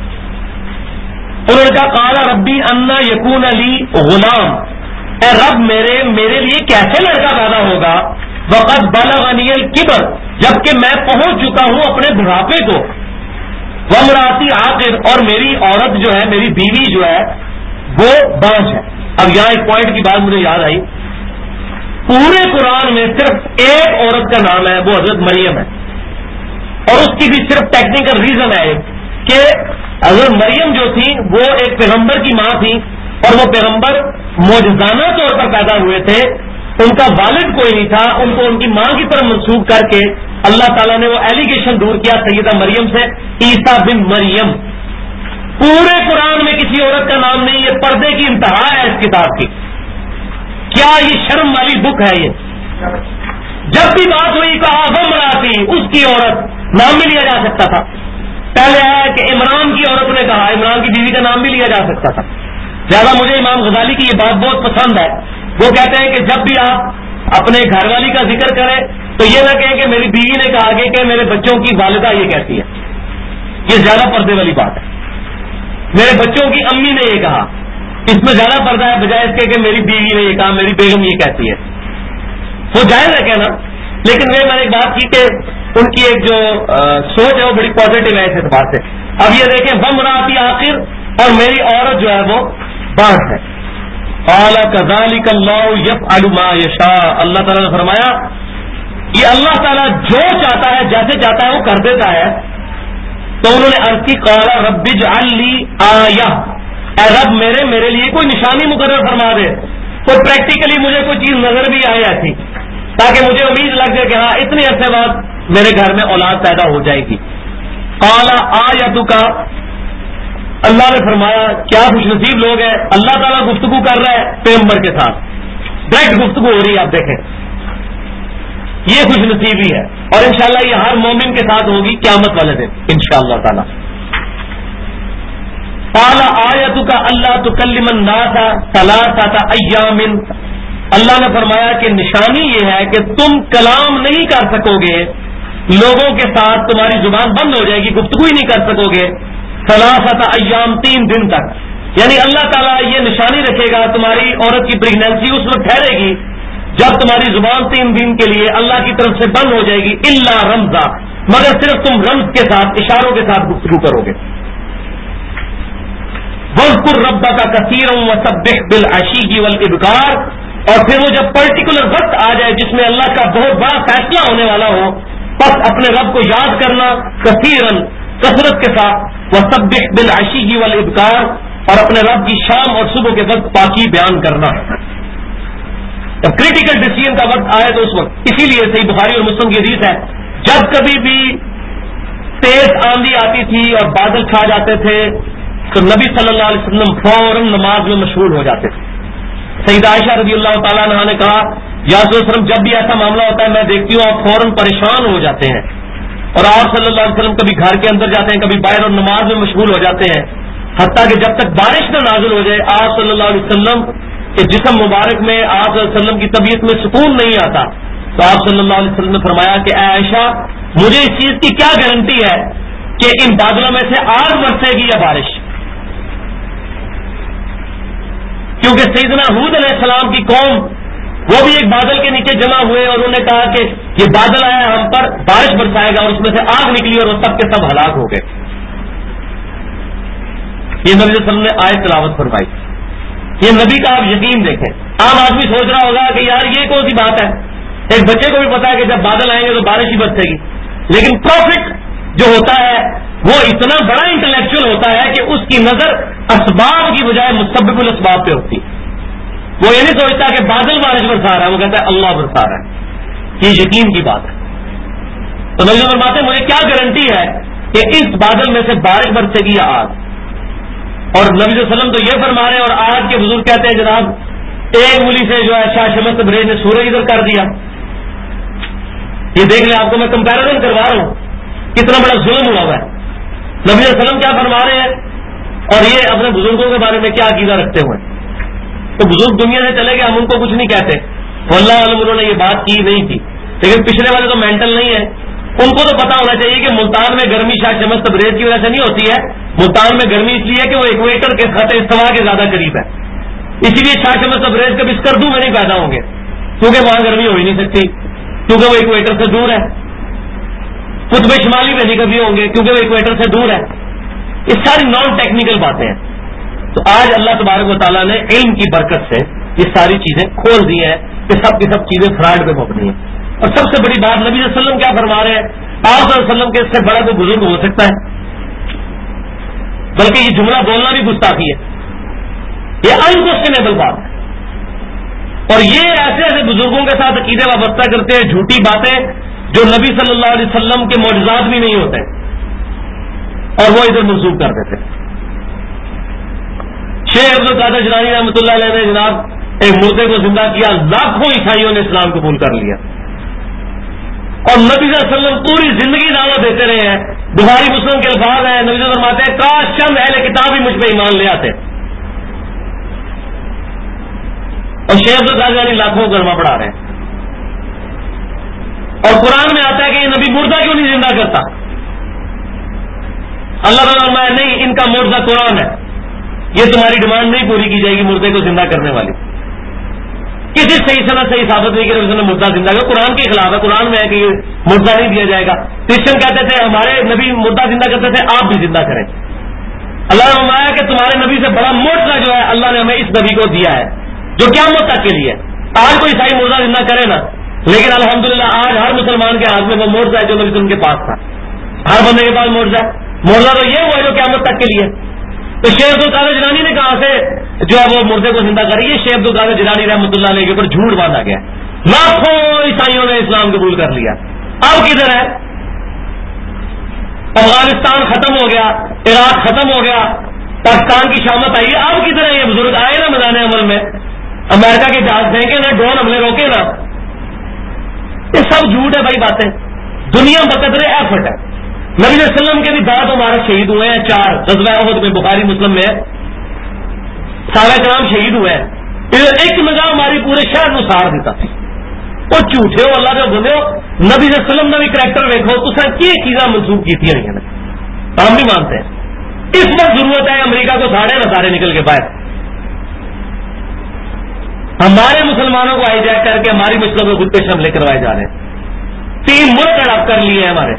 انہوں نے کہا قال ربی انا یکون لی غلام، اے رب میرے لیے کیسے لڑکا پیدا ہوگا، وقد بلغنی الکبر، جبکہ میں پہنچ چکا ہوں اپنے بڑھاپے کو، وامراتی عاقر، اور میری عورت جو ہے، میری بیوی جو ہے وہ بانجھ ہے۔ اب یہاں ایک پوائنٹ کی بات مجھے یاد آئی، پورے قرآن میں صرف ایک عورت کا نام ہے، وہ حضرت مریم ہے، اور اس کی بھی صرف ٹیکنیکل ریزن ہے کہ حضرت مریم جو تھی وہ ایک پیغمبر کی ماں تھی، اور وہ پیغمبر معجزانہ طور پر پیدا ہوئے تھے، ان کا والد کوئی نہیں تھا، ان کو ان کی ماں کی طرف منسوخ کر کے اللہ تعالیٰ نے وہ ایلیگیشن دور کیا سیدہ مریم سے، عیسیٰ بن مریم۔ پورے قرآن میں کسی عورت کا نام نہیں، یہ پردے کی انتہا ہے اس کتاب کی۔ کیا یہ شرم والی بک ہے یہ؟ جب بھی بات ہوئی کہا وامراتی، اس کی عورت، نام بھی لیا جا سکتا تھا۔ پہلے آیا کہ عمران کی عورت نے کہا، عمران کی بیوی کا نام بھی لیا جا سکتا تھا۔ زیادہ مجھے امام غزالی کی یہ بات بہت پسند ہے، وہ کہتے ہیں کہ جب بھی آپ اپنے گھر والی کا ذکر کریں تو یہ نہ کہیں کہ میری بیوی نے کہا کہ میرے بچوں کی والدہ یہ کہتی ہے، یہ زیادہ پردے والی بات ہے۔ میرے بچوں کی امی نے یہ کہا، اس میں زیادہ پردہ ہے بجائے اس کے کہ میری بیوی نے یہ کہا، میری بیگم یہ کہتی ہے۔ وہ جائز ہے کہنا، لیکن میں نے ایک بات کی کہ ان کی ایک جو سوچ ہے وہ بڑی پازیٹو ہے اس اعتبار سے۔ اب یہ دیکھیں وامراتی عاقر، اور میری عورت جو ہے وہ بانجھ ہے۔ قال كذلك الله يفعل ما يشاء، اللہ تعالیٰ نے فرمایا یہ اللہ تعالیٰ جو چاہتا ہے جیسے چاہتا ہے وہ کر دیتا ہے۔ تو انہوں نے عرض کی قال رب اجعل لي آیہ، اے رب میرے لیے کوئی نشانی مقرر فرما دے۔ کوئی پریکٹیکلی مجھے کوئی چیز نظر بھی آئے ایسی تاکہ مجھے امید لگ جائے کہ ہاں اتنے عرصے بعد میرے گھر میں اولاد پیدا ہو جائے گی. قال آیتک، اللہ نے فرمایا کیا خوش نصیب لوگ ہیں. اللہ تعالیٰ گفتگو کر رہا ہے پیغمبر کے ساتھ، ڈائریکٹ گفتگو ہو رہی ہے. آپ دیکھیں یہ خوش نصیبی ہے، اور انشاءاللہ یہ ہر مومن کے ساتھ ہوگی قیامت والے دن انشاءاللہ تعالیٰ. قال آیتک اللہ تکلم الناس ثلاثۃ ایام، اللہ نے فرمایا کہ نشانی یہ ہے کہ تم کلام نہیں کر سکو گے لوگوں کے ساتھ، تمہاری زبان بند ہو جائے گی، گفتگو ہی نہیں کر سکو گے. ثلاثۃ ایام، 3 دن تک. یعنی اللہ تعالیٰ یہ نشانی رکھے گا تمہاری عورت کی پریگنینسی اس وقت ٹھہرے گی جب تمہاری زبان 3 دن کے لیے اللہ کی طرف سے بند ہو جائے گی. الا رمزا، مگر صرف تم رمز کے ساتھ، اشاروں کے ساتھ گفتگو کرو گے. وَاذْكُرْ رَبَّكَ كَثِيرًا وَسَبِّحْ بِالْعَشِيِّ وَالْإِبْكَارِ، اور پھر وہ جب پرٹیکولر وقت آ جائے جس میں اللہ کا بہت بڑا فیصلہ ہونے والا ہو، بس اپنے رب کو یاد کرنا کثیرن، کثرت کے ساتھ، وَسَبِّحْ بِالْعَشِيِّ وَالْإِبْكَارِ، اور اپنے رب کی شام اور صبح کے وقت پاکی بیان کرنا. جب کریٹیکل ڈیسیژن کا وقت آئے تو اس وقت، اسی لیے صحیح بخاری اور مسلم کی حدیث ہے جب کبھی بھی تیز آندھی آتی تھی اور بادل چھا جاتے تھے تو نبی صلی اللہ علیہ وسلم فوراً نماز میں مشغول ہو جاتے تھے. سیدہ عائشہ رضی اللہ تعالیٰ عنہا نے کہا یا رسول اللہ وسلم جب بھی ایسا معاملہ ہوتا ہے میں دیکھتی ہوں آپ فوراً پریشان ہو جاتے ہیں، اور آپ صلی اللہ علیہ وسلم کبھی گھر کے اندر جاتے ہیں کبھی باہر اور نماز میں مشغول ہو جاتے ہیں، حتیٰ کہ جب تک بارش نہ نازل ہو جائے آپ صلی اللہ علیہ وسلم کے جسم مبارک میں، آپ صلی اللہ علیہ وسلم کی طبیعت میں سکون نہیں آتا. تو آپ صلی اللہ علیہ وسلم نے فرمایا کہ اے عائشہ مجھے اس چیز کی کیا گارنٹی ہے کہ ان بادلوں میں سے آگ برسے گی یا بارش، کیونکہ سیدنا ہود علیہ السلام کی قوم وہ بھی ایک بادل کے نیچے جمع ہوئے اور انہوں نے کہا کہ یہ بادل آیا ہم پر بارش برسائے گا، اور اس میں سے آگ نکلی اور وہ سب کے سب ہلاک ہو گئے. یہ نبی صلی اللہ علیہ وسلم نے آیت تلاوت فرمائی. یہ نبی کا آپ یقین دیکھیں. عام آدمی سوچ رہا ہوگا کہ یار یہ کون سی بات ہے، ایک بچے کو بھی پتا ہے کہ جب بادل آئیں گے تو بارش ہی برسے گی، لیکن پروفٹ جو ہوتا ہے وہ اتنا بڑا انٹلیکچوئل ہوتا ہے کہ اس کی نظر اسباب کی بجائے مسبب الاسباب پہ ہوتی ہے. وہ یہ نہیں سوچتا کہ بادل بارش برسا رہا ہے، وہ کہتا ہے اللہ برسا رہا ہے. یہ یقین کی بات ہے. تو نبی فرماتے ہیں مجھے کیا گارنٹی ہے کہ اس بادل میں سے بارش برسے گی یا آگ. اور نبی صلی اللہ علیہ وسلم تو یہ فرما رہے ہیں، اور آج کے بزرگ کہتے ہیں جناب ایک مولی سے جو ہے شاہ شمس تبریز نے سورج ادھر کر دیا. یہ دیکھ لیں، آپ کو میں کمپیریزن کروا رہا ہوں کتنا بڑا ظلم ہوا ہوا ہے. نبی صلی اللہ علیہ وسلم کیا فرما رہے ہیں اور یہ اپنے بزرگوں کے بارے میں کیا عقیدہ رکھتے ہوئے. تو بزرگ دنیا سے چلے گئے، ہم ان کو کچھ نہیں کہتے، واللہ علم انہوں نے یہ بات کی نہیں تھی، لیکن پچھلے والے تو مینٹل نہیں ہے. ان کو تو پتا ہونا چاہیے کہ ملتان میں گرمی شاید شمس تبریز کی وجہ سے نہیں ہوتی ہے. ملتان میں گرمی اس لیے کہ وہ ایکویٹر کے خط استوا کے زیادہ قریب ہے، اسی لیے شاہ شمس تبریز کبھی اسکردو میں نہیں پیدا ہوں گے، کیونکہ وہاں گرمی ہو ہی نہیں سکتی کیونکہ وہ ایکویٹر سے دور ہے. قطب شمالی میں نہیں کبھی ہوں گے کیونکہ وہ ایکویٹر سے دور ہے. یہ ساری نان ٹیکنیکل باتیں ہیں. تو آج اللہ تبارک و تعالیٰ نے علم کی برکت سے یہ ساری چیزیں کھول دی ہیں کہ سب کی سب چیزیں فراڈ پہ مبنی ہیں. اور سب سے بڑی بات نبی صلی اللہ علیہ وسلم کیا فرما رہے ہیں، آپ صلی اللہ علیہ وسلم کے اس سے بڑا کوئی بزرگ ہو سکتا ہے؟ بلکہ یہ جملہ بولنا بھی گستاخی ہے، یہ انکوسچنیبل بات ہے. اور یہ ایسے ایسے بزرگوں کے ساتھ عقیدے وابستہ کرتے ہیں، جھوٹی باتیں جو نبی صلی اللہ علیہ وسلم کے معجزات بھی نہیں ہوتے، اور وہ ادھر منسوخ کر دیتے. شیخ عبد القادر جیلانی رحمۃ اللہ علیہ نے جناب ایک مردے کو زندہ کیا، لاکھوں عیسائیوں نے اسلام قبول کر لیا، اور نبی صلی اللہ علیہ وسلم پوری زندگی دعوت دیتے رہے ہیں. بخاری مسلم کے الفاظ ہیں، نبی صلی اللہ علیہ وسلم فرماتے ہیں کاش چند اہل کتاب ہی مجھ پہ ایمان لے آتے. اور شیخ عبد القادر جیلانی لاکھوں کلمہ پڑھا رہے ہیں. اور قرآن میں آتا ہے کہ یہ نبی مردہ کیوں نہیں زندہ کرتا؟ اللہ تعالیٰ فرمایا نہیں، ان کا معجزہ قرآن ہے، یہ تمہاری ڈیمانڈ نہیں پوری کی جائے گی مردے کو زندہ کرنے والی. کسی صحیح صنعت صحیح ثابت نہیں کہ نے مردہ زندہ کیا، قرآن کے خلاف ہے. قرآن میں ہے کہ مردہ نہیں دیا جائے گا. کرسچن کہتے تھے ہمارے نبی مردہ زندہ کرتے تھے، آپ بھی زندہ کریں. اللہ نے فرمایا کہ تمہارے نبی سے بڑا معجزہ جو ہے اللہ نے ہمیں اس نبی کو دیا ہے جو قیامت تک کے لیے. آج کوئی عیسائی مردہ زندہ کرے نا، لیکن الحمدللہ آج ہر مسلمان کے ہاتھ میں وہ معجزہ ہے جو نبی ان کے پاس تھا. ہر بندے کے پاس معجزہ ہے. معجزہ تو یہ ہوا جو قیامت تک کے لیے. تو شیخ عبدالقادر جیلانی نے کہاں سے جو ہے وہ مردے کو زندہ کری ہے؟ شیخ عبدالقادر جیلانی رحمۃ اللہ علیہ کے اوپر جھوٹ باندھا گیا، لاکھوں عیسائیوں نے اسلام قبول کر لیا. اب کدھر ہے؟ افغانستان ختم ہو گیا، عراق ختم ہو گیا، پاکستان کی شامت آئی ہے، اب کدھر ہے یہ بزرگ؟ آئے نا میدان عمل میں، امریکہ کے جہاز پھینکے نا، ڈرون حملے روکے نا. یہ سب جھوٹ ہے بھائی باتیں. دنیا بقدر ایفرٹ ہے. نبی صلی اللہ علیہ وسلم کے بھی 10 ہمارے شہید ہوئے ہیں، 4 غزوہ احد میں، بخاری مسلم میں ہے، صحابہ کرام شہید ہوئے ہیں. ایک نگاہ ہماری پورے شہر کو سار دیتا تھی. وہ جھوٹے ہو، اللہ کے بندے ہو، نبی صلی اللہ علیہ وسلم نے بھی کریکٹر دیکھو تو سر کی چیزاں منسوخ کی تھی نہیں، ہم بھی مانتے ہیں. اس وقت ضرورت ہے امریکہ کو ساڑے نہ سارے نکل کے باہر. ہمارے مسلمانوں کو آئی جائے کر کے ہماری مسلموں میں خود پیش حملے کروائے جا رہے ہیں. 3 ملک اڈاپٹ کر لیے ہیں ہمارے.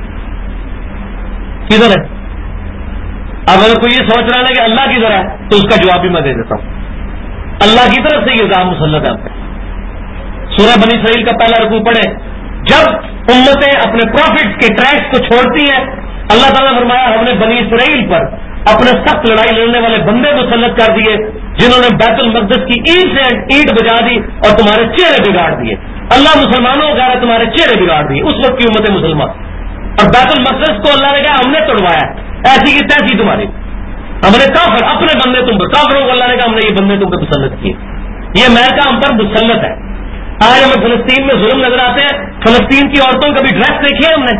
کدھر ہے؟ اب اگر کوئی یہ سوچ رہا ہے کہ اللہ کدھر ہے تو اس کا جواب بھی میں دے دیتا ہوں. اللہ کی طرف سے یہ الزام مسلط ہے. سورہ بنی اسرائیل کا پہلا رکوع پڑھے. جب امتیں اپنے پروفٹس کے ٹریکس کو چھوڑتی ہیں، اللہ تعالیٰ نے فرمایا ہم نے بنی اسرائیل پر اپنے سخت لڑائی لڑنے والے بندے مسلط کر دیے جنہوں نے بیت المقدس کی اینٹ سے اینٹ بجا دی اور تمہارے چہرے بگاڑ دیے. اللہ مسلمانوں کو کہہ رہا ہے تمہارے چہرے بگاڑ دیے. اس وقت کی امت مسلمان اور بیت المقدس کو اللہ نے کہا ہم نے توڑوایا، ایسی کی تیسی تمہاری. ہم نے کافر اپنے بندے تم پر، کافروں کو اللہ نے کہا ہم نے یہ بندے تم پہ مسلط کیے. یہ امریکہ ہم پر مسلط ہے. آج ہمیں فلسطین میں ظلم نظر آتے ہیں. فلسطین کی عورتوں کا بھی ڈریس دیکھیے، ہم نے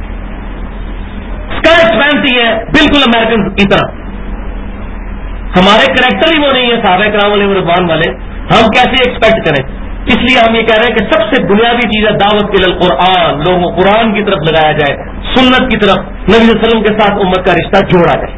اسکرٹ پہنتی ہے بالکل امریکن کی طرح. ہمارے کریکٹر ہی وہ نہیں ہے صحابہ کرام علیہ رضوان والے، ہم کیسے ایکسپیکٹ کریں؟ اس لیے ہم یہ کہہ رہے ہیں کہ سب سے بنیادی چیز ہے دعوت کے قرآن، لوگوں کو قرآن کی طرف لگایا جائے، سنت کی طرف، نبی صلی اللہ علیہ وسلم کے ساتھ امت کا رشتہ جوڑا جائے.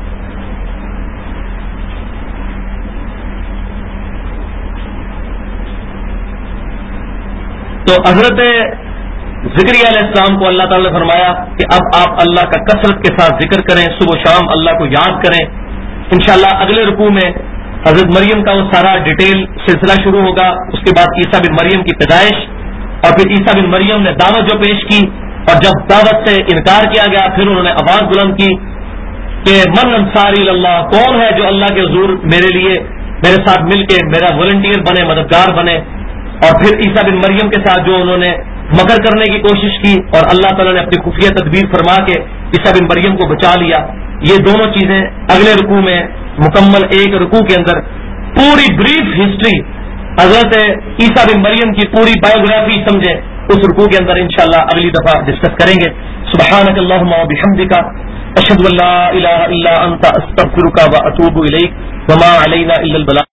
تو حضرت زکریا علیہ السلام کو اللہ تعالی نے فرمایا کہ اب آپ اللہ کا کثرت کے ساتھ ذکر کریں، صبح و شام اللہ کو یاد کریں. انشاءاللہ اگلے رکوع میں حضرت مریم کا وہ سارا ڈیٹیل سلسلہ شروع ہوگا. اس کے بعد عیسیٰ بن مریم کی پیدائش، اور پھر عیسیٰ بن مریم نے دعوت جو پیش کی، اور جب دعوت سے انکار کیا گیا پھر انہوں نے آواز بلند کی کہ من انصاری اللہ، کون ہے جو اللہ کے حضور میرے لیے میرے ساتھ مل کے میرا والنٹیئر بنے، مددگار بنے. اور پھر عیسیٰ بن مریم کے ساتھ جو انہوں نے مکر کرنے کی کوشش کی اور اللہ تعالیٰ نے اپنی خفیہ تدبیر فرما کے عیسیٰ بن مریم کو بچا لیا. یہ دونوں چیزیں اگلے رکوع میں مکمل ایک رکوع کے اندر پوری بریف ہسٹری حضرت عیسیٰ بن مریم کی پوری بایوگرافی سمجھیں، اس رکوع کے اندر انشاءاللہ اگلی دفعہ ڈسکس کریں گے. سبحانک اللہم و بحمدک، اشہد ان لا الہ الا انت، استغفرک و اتوب الیک، وما علینا الا البلاغ.